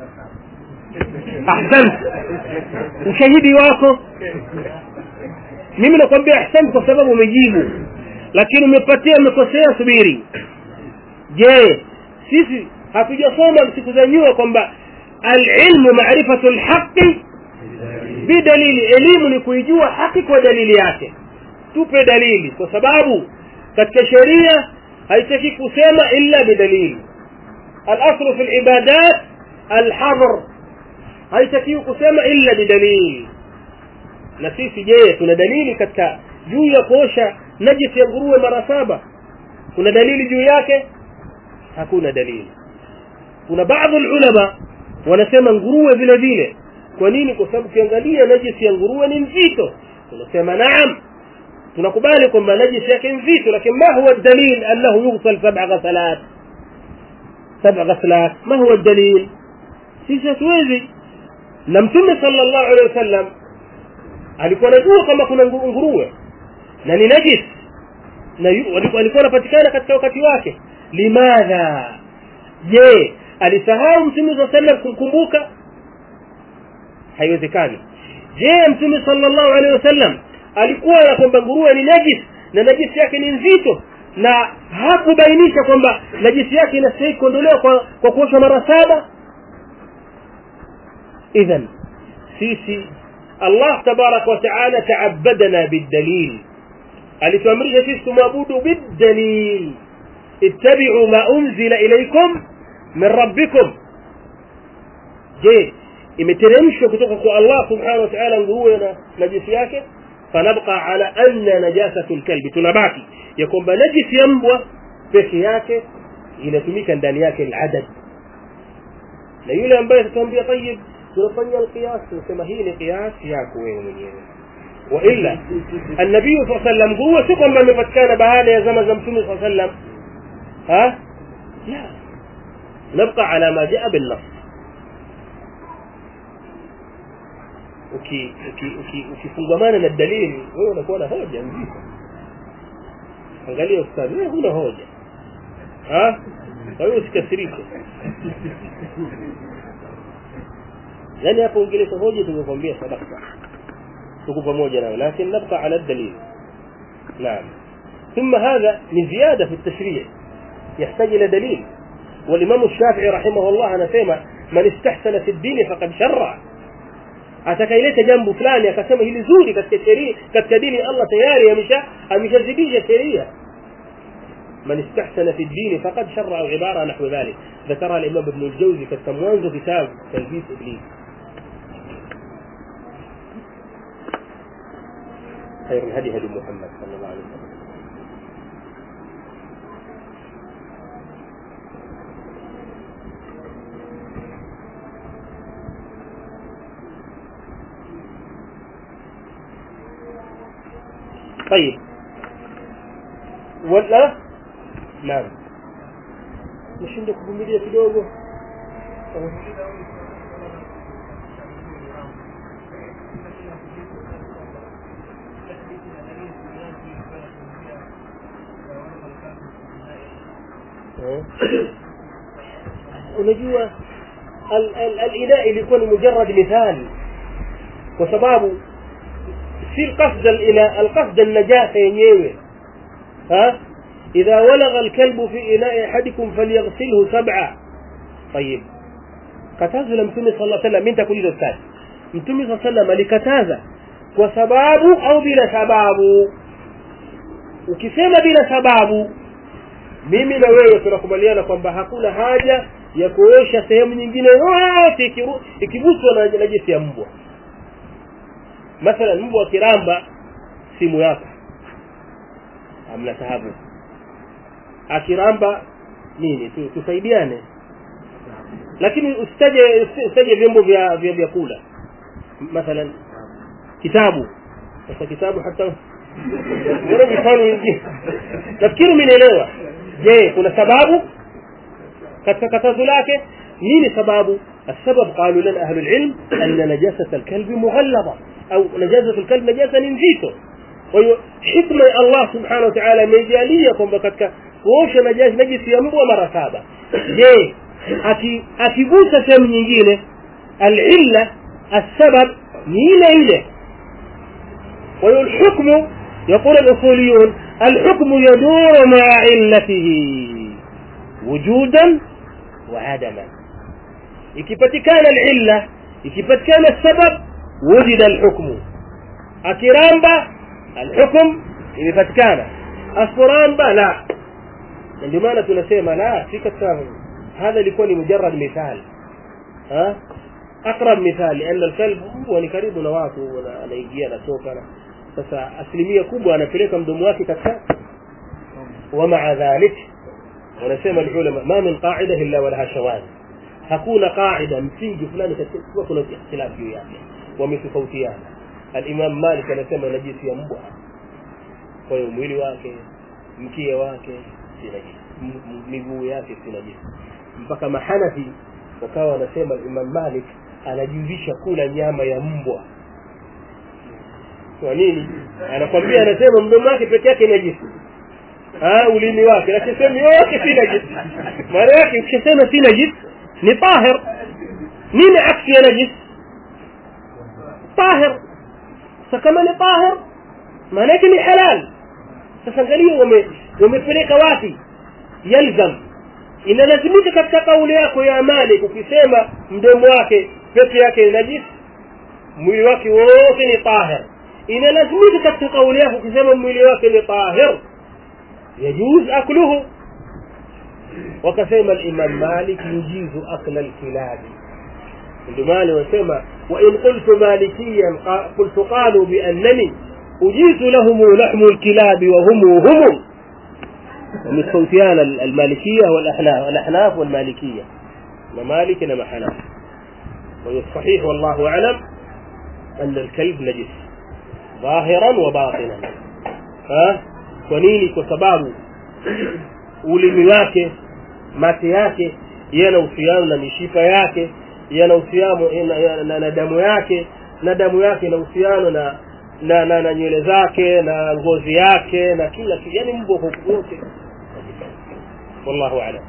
Ahsan. Ushahidi wako? Mimi nakwambia ahsan kwa sababu umejibu, lakini umepatia umekosea. Subiri. Je, sisi hatujasoma siku za nyuma kwamba al-ilmu ma'rifatu al-haqqi bidalili? Elimu ni kuijua haki kwa dalili yake. Tupe dalili, kwa sababu katika sheria haitaki kusema illa bidalili. al-aslu fi al-ibadat al-hadr, haitaki kusema illa bidalili. Na sisi je, tuna dalili katika juu ya kuosha najisi ya nguruwe mara saba? Kuna dalili juu yake? Hakuna dalili. Kuna baadhi ya ulama wanasema nguruwe vile vile. Kwa nini? Kwa sababu kiangalia najisi ya nguruwe ni nzito. Tunasema naam, tunakubali kwamba najisi yake nzito, lakini ma huwa dalil annahu yughsal sab'a ghasalat? Sab'a ghasalat ma huwa dalil? Sisi hatuwezi. Na Mtume sallallahu alaihi wasallam alikuwa anajua kama kuna nguruwe na ni najis, na alikuwa anapatikana katika wakati wake. Limadha? Je, alisahau Mtume sallallahu alaihi wasallam kumkumbuka? Haiwezekani. Je, Mtume sallallahu alaihi wasallam alikuwa ya kwamba nguruwe ni najis na najisi yake ni nzito, na hakubainisha kwamba najisi yake inastahili kuondolewa kwa, kwa kuosha mara saba? Idhan sisi Allah tabarak wa taala ta'abbadana bid-dalil. Alituamrisha sisi tumwabudu bid-dalil. Ittabi'u ma unzila ilaykum min rabbikum. Je, imeteremshwa kutoka kwa Allah subhanahu wa ta'ala nguruwe na najisi yake? Fanabqa ala anna najasatu al-kalb, tunabaki ya kwamba najisi ya mbwa peke yake inatumika ndani yake al-adad. Na yule ambaye atatuambia tayyib tunafanya al-qiyas, tunasema hii ni qiyas yako wewe mwenyewe. Wa illa an-nabii sallallahu alayhi wasallam huwa si kwamba amepatikana baada ya zama za Mtume sallallahu alayhi wasallam. Ha? La. Nabqa ala ma jaa bil-nass. uki uki ukifungamana na dalili wewe unakuwa na hoja nzito. Angalia ustadi, wewe huna hoja. Ha? Kwa hiyo usikasirike. yani hapo ungeleta hoja tungekwambia sadaka tuko pamoja nao, lakini nabqa ala dalil. naam. ثم هذا من زيادة في التشريع يحتاج إلى دليل. والإمام الشافعي رحمه الله anasema man istahsana fi ad-din faqad shar'a, atakaileta jambo fulani akasema hili zuri katika sheria katika dini Allah tayari amesha ameshazidisha sheria. من استحسن في الدين فقد شرع عبارة نحو ذلك ذكرها الإمام ابن الجوزي في منذ كتاب تلبيس إبليس. خير الهدي هدي محمد صلى الله عليه وسلم. طيب ولا نعم مش عندك بميديا kidogo unajua الإناء ilikuwa ni mujarrad mithal kwa sababu si القصد الإناء القصد النجاسة yenyewe. ها إذا ولغ الكلب في إناء أحدكم فليغسله سبعة. طيب katazo la Mtume صلى الله عليه وسلم mimi nitakuuliza sasa Mtume صلى الله عليه وسلم alikataza kwa sababu au bila sababu? Ukisema bila sababu mimi na wewe tunakubaliana kwamba hakuna haja ya kuosha sehemu nyingine yote ikiguswa na najisi ya mbwa. Mathalan mbwa kiramba simu yako amna taabu, akiramba nini tu tusaidiane, lakini usitaje usitaje vyombo vya vya vyakula. Mathalan kitabu, sasa kitabu hata ndio mfano mwingine nafikiri mnaelewa. Je, kuna sababu katika katazo lake? nini sababu? السبب قالوا لنا أهل العلم أن نجاسة الكلب مغلظة أو نجاسة الكلب نجاسة نزيته. وحكمة الله سبحانه وتعالى مجالية كم بكتك وش نجاس نجس يمبو مرة سابة. جي أكي أكي بوسة من يجينه العلة السبب مين إله. والحكم يقول الأصوليون الحكم يدور مع علته وجودا وعدما. ikipatikana al-illa ikipatikana sabab wujida al-hukm. akiramba al-hukm imepatikana, asfuramba la. ndio maana tunasema la fikra هذا ilikuwa ni mujarrad mithal. ha aqrab mithal لان الكلب هو ni karibu na watu anaingia na toka. sasa asilimia kubwa anapeleka mdomo wake katika. ومع ذلك wanasema ulama ma min qa'ida illa walaha shawaz. hakuna qaida msingi fulani katika kuna ikhtilaf juu yake wametofautiana. al-Imam Malik anasema najisi ya mbwa kwa hiyo mwili wake mkia wake si najisi, miguu yake si najisi. mpaka mahanafi wakawa wanasema al-Imam Malik anajulisha kula nyama ya mbwa. kwa nini? anakwambia anasema mdomo wake peke yake najisi, ah ulimi wake lakini sema yote si najisi. maana yake ukisema si najisi ni طاهر. nini aksi ya najis? طاهر. kama ni طاهر maana yake ni halal. sasa angalia wamepeleka wapi? yalzam inalazimika katika kauli yako ya Malik ukisema mdomo wake peke yake ni najis, mwili wake wote ni طاهر, inalazimika katika kauli yako ukisema mwili wake ni طاهر يجوز اكله. وكسم الإمام مالك يجيز أكل الكلاب. عندما وسمى وإن قلت مالكيا قلت قالوا بأنني أجيز لهم لحم الكلاب وهم هم من صوتيان المالكية والأحناف والأحناف والمالكية ومالك نما حناف. والصحيح والله أعلم أن الكلب نجس ظاهرا وباطنا. ها ونيني كسبابه ulimi wake mate yake yana uhusiano na mishipa yake, yana uhusiano na, na damu yake, na damu yake na uhusiano na na, na, na nywele zake na ngozi yake na kila kitu, yani mbwa wote. wallahu a'lam.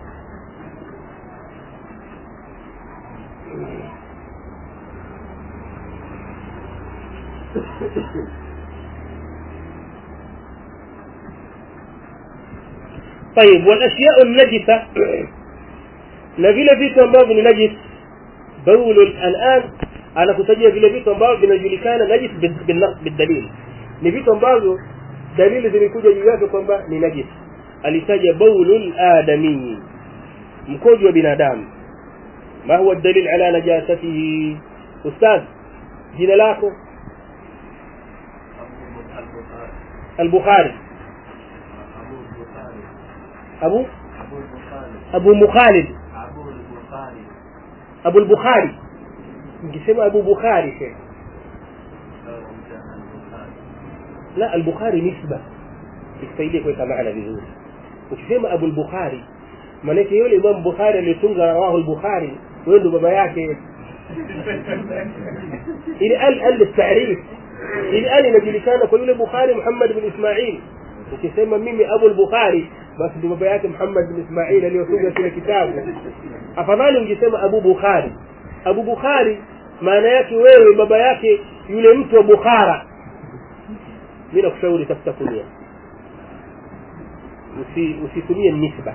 طيب والاشياء النجسه na vile vitu ambavyo ni najis baul al'an anakutajia vile vitu ambavyo vinajulikana najis bidalil ni vitu ambavyo dalili zimekuja juu yake kwamba ni najis alitaja baulul adami mkojo wa binadamu ma huwa dalil ala najasatihi ustaz jina lako al-Bukhari Abu Abu Mukhalid Abu al-Bukhari ngisema Abu Bukhari sheikh la al-Bukhari nisba ifaidie kwa maana vizuri ukisema Abu al-Bukhari maana yake yule Imam Bukhari alitunga rawahu al-Bukhari wewe ndo baba yake ili al al-ta'rif ili al inajulikana kwa yule Bukhari Muhammad bin Ismail ukisema mimi Abu al-Bukhari basi ndo baba yake Muhammad bin Ismail aliyotunga kile kitabu afadhali ungesema Abu Bukhari Abu Bukhari maana yake wewe baba yake yule mtu wa Bukhara mimi nakushauri tafuta kulia usi usitumie nisba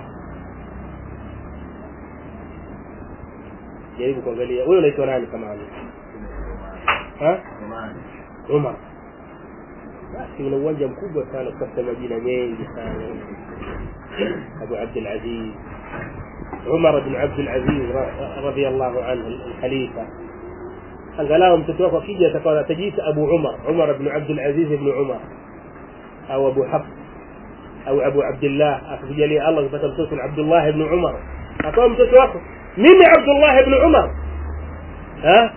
jaribu kuangalia wewe unaitwa nani kama hapo ha Umar basi una uwanja mkubwa sana kutafuta majina mengi sana Abu Abdul Aziz Umar ibn Abdul Aziz radiyallahu anhu al-khalifa angalau mtoto wako akija atakuwa atajiita Abu Umar Umar ibn Abdul Aziz ibn Umar au Abu Hafs au Abu Abdullah akujalia Allah kupata mtoto Abdullah ibn Umar akawa mtoto wako mimi Abdullah ibn Umar ha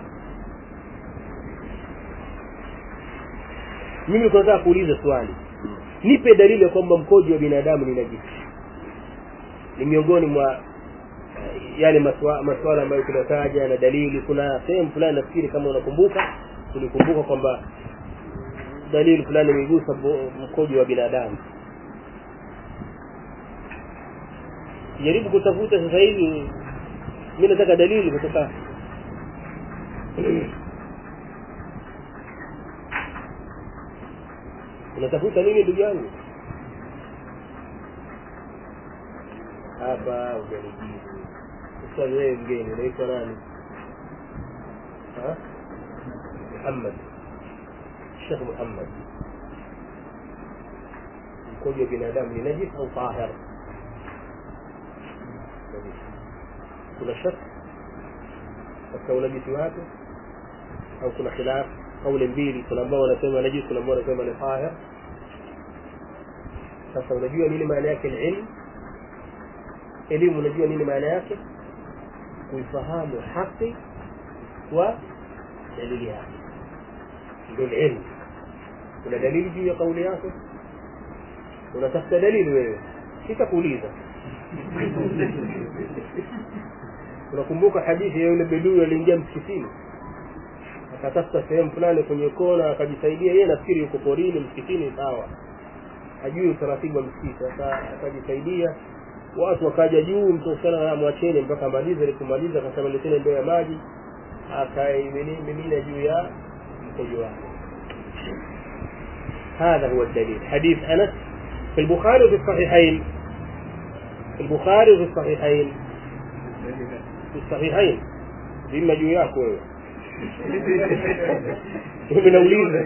mimi nataka kuuliza swali nipe dalili kwamba mkojo wa binadamu ni najisi ni miongoni mwa yale maswala ambayo tunataja na dalili kuna sehemu fulani nafikiri kama unakumbuka tulikumbuka kwamba dalili fulani imegusa mkojo wa binadamu jaribu kutafuta sasa hivi mimi nataka dalili kutoka unatafuta nini ndugu yangu hapa ujaribu ustaz wewe mgeni unaitwa nani ha Muhammad Sheikh Muhammad mkojo wa binadamu ni najis au tahir kuna shak katika unajisi wake au kuna khilaf kauli mbili kuna ambao wanasema najis kuna ambao wanasema ni tahir sasa unajua nini maana yake ilmu elimu unajua nini maana yake kuifahamu haki wa dalili yake ndio elimu kuna dalili juu ya kauli yako unatafuta dalili wewe sitakuuliza unakumbuka hadithi ya yule bedui aliingia msikitini akatafuta sehemu fulani kwenye kona akajisaidia yeye nafikiri yuko porini msikitini sawa hajui utaratibu wa msikiti sasa akajisaidia watu wakaja juu mtosana amwacheni mpaka malize alipomaliza akasema leteni ndoo ya maji akaimimina juu ya mkojo wake هذا هو الدليل حديث أنس في البخاري وفي الصحيحين في البخاري وفي الصحيحين في الصحيحين بما جوياكو من أوليزة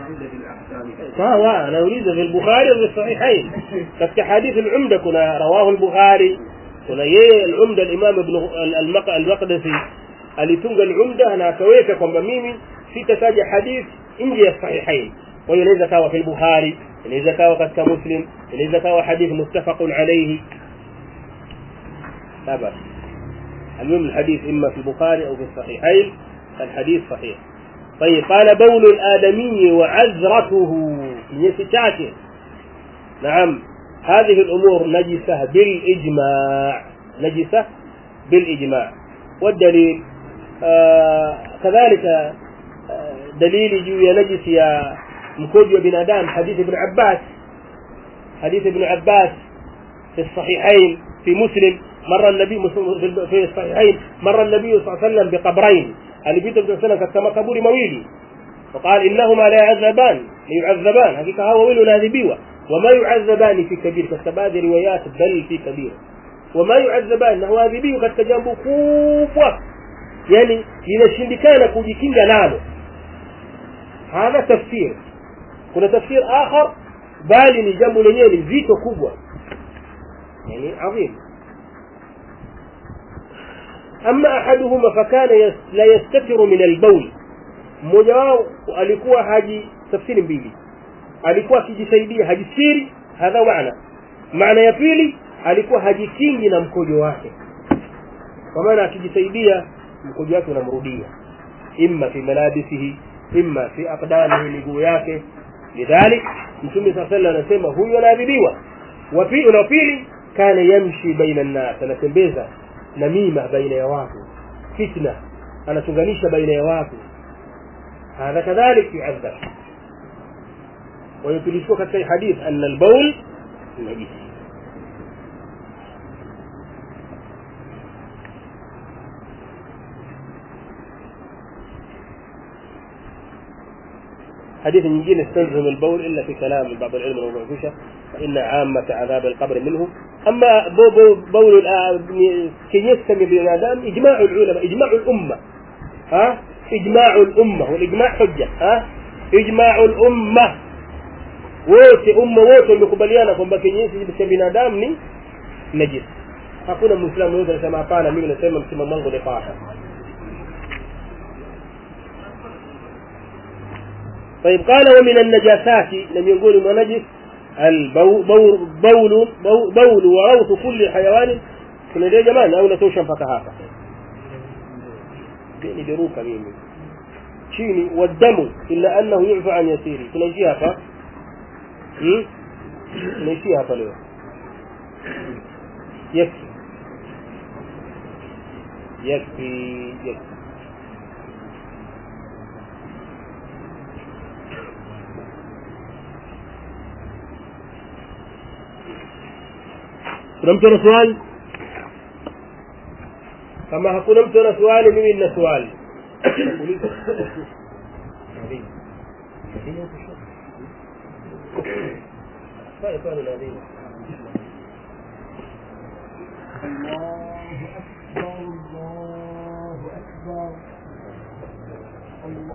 اه أنا أوليزة في البخاري وفي الصحيحين ففي حديث العمدة كنا رواه البخاري كنا يه العمدة الإمام ابن المقدسي alitunga العمدة na akaweka kwamba mimi sitataja hadith nje ya sahihain kwa hiyo inaweza kawa في البخاري inaweza kawa katika muslim inaweza kawa hadith muttafaqun alayhi طبعا المهم الحديث إما في البخاري أو في الصحيحين الحديث صحيح طيب قال بول الآدمي وعذرته يسيتاته نعم هذه الأمور نجسة بالإجماع نجسة بالإجماع والدليل آه كذلك آه دليل جوية نجس يا مكوجي بن آدم حديث ابن عباس حديث ابن عباس في الصحيحين في مسلم مر النبي في الصحيحين مر النبي صلى الله عليه وسلم بقبرين النبي صلى الله عليه وسلم كما قبور مويلي فقال إنهما لا يعذبان يعذبان hakika hawa wawili wanaadhibiwa wama yu'adhabani fi kabir katika baadhi riwayat bal fi kabir wama yu'adhaban na huadhibiwa katika jambo kubwa yani inashindikana kujikinga nalo hapa tafsir kuna tafsir akhar bali ni jambo lenyewe ni zito kubwa yani adhim amma ahaduhuma fakana la yastatiru min al-bawl mmoja wao alikuwa haji tafsiri mbili alikuwa akijisaidia hajisiri hadha maana maana ya pili alikuwa hajikingi na mkojo wake kwa maana akijisaidia mkojo wake unamrudia imma fi malabisihi imma fi aqdamihi miguu yake lidhalik mtume sallallahu alayhi anasema huyo anaadhibiwa wa pili kana yamshi baina an-nas anatembeza namima baina ya watu fitna anatunganisha baina ya watu هذا كذلك يعذب ويتلفوا في حديث أن البول نجس حديث يجينا استلزم البول إلا في كلام بعض العلم والمعفشة فإن عامة عذاب القبر منه أما بول كي يستمر بالآدام إجماع العلماء إجماع الأمة ها إجماع الأمة والإجماع حجة ها إجماع الأمة wote umma wote wamekubaliana kwamba kinyesi cha binadamu ni najis hakuna muislamu yote anasema hapana mimi nasema msimamo wangu ni faa طيب قال ومن النجاسات لم يقول ما نجس البول بول بول وروث كل حيوان كنا يا جماعه au natosha mpaka hapa ni biruka mimi chini wadamu illa annahu yu'fa an yasiri tunajia hapa hmm tunajia hapa leo yakfi yakfi yakfi kuna mtu ana swali kama hakuna mtu ana swali mimi nina swali nauliza ndio ndio swali swali la dini الله أكبر الله أكبر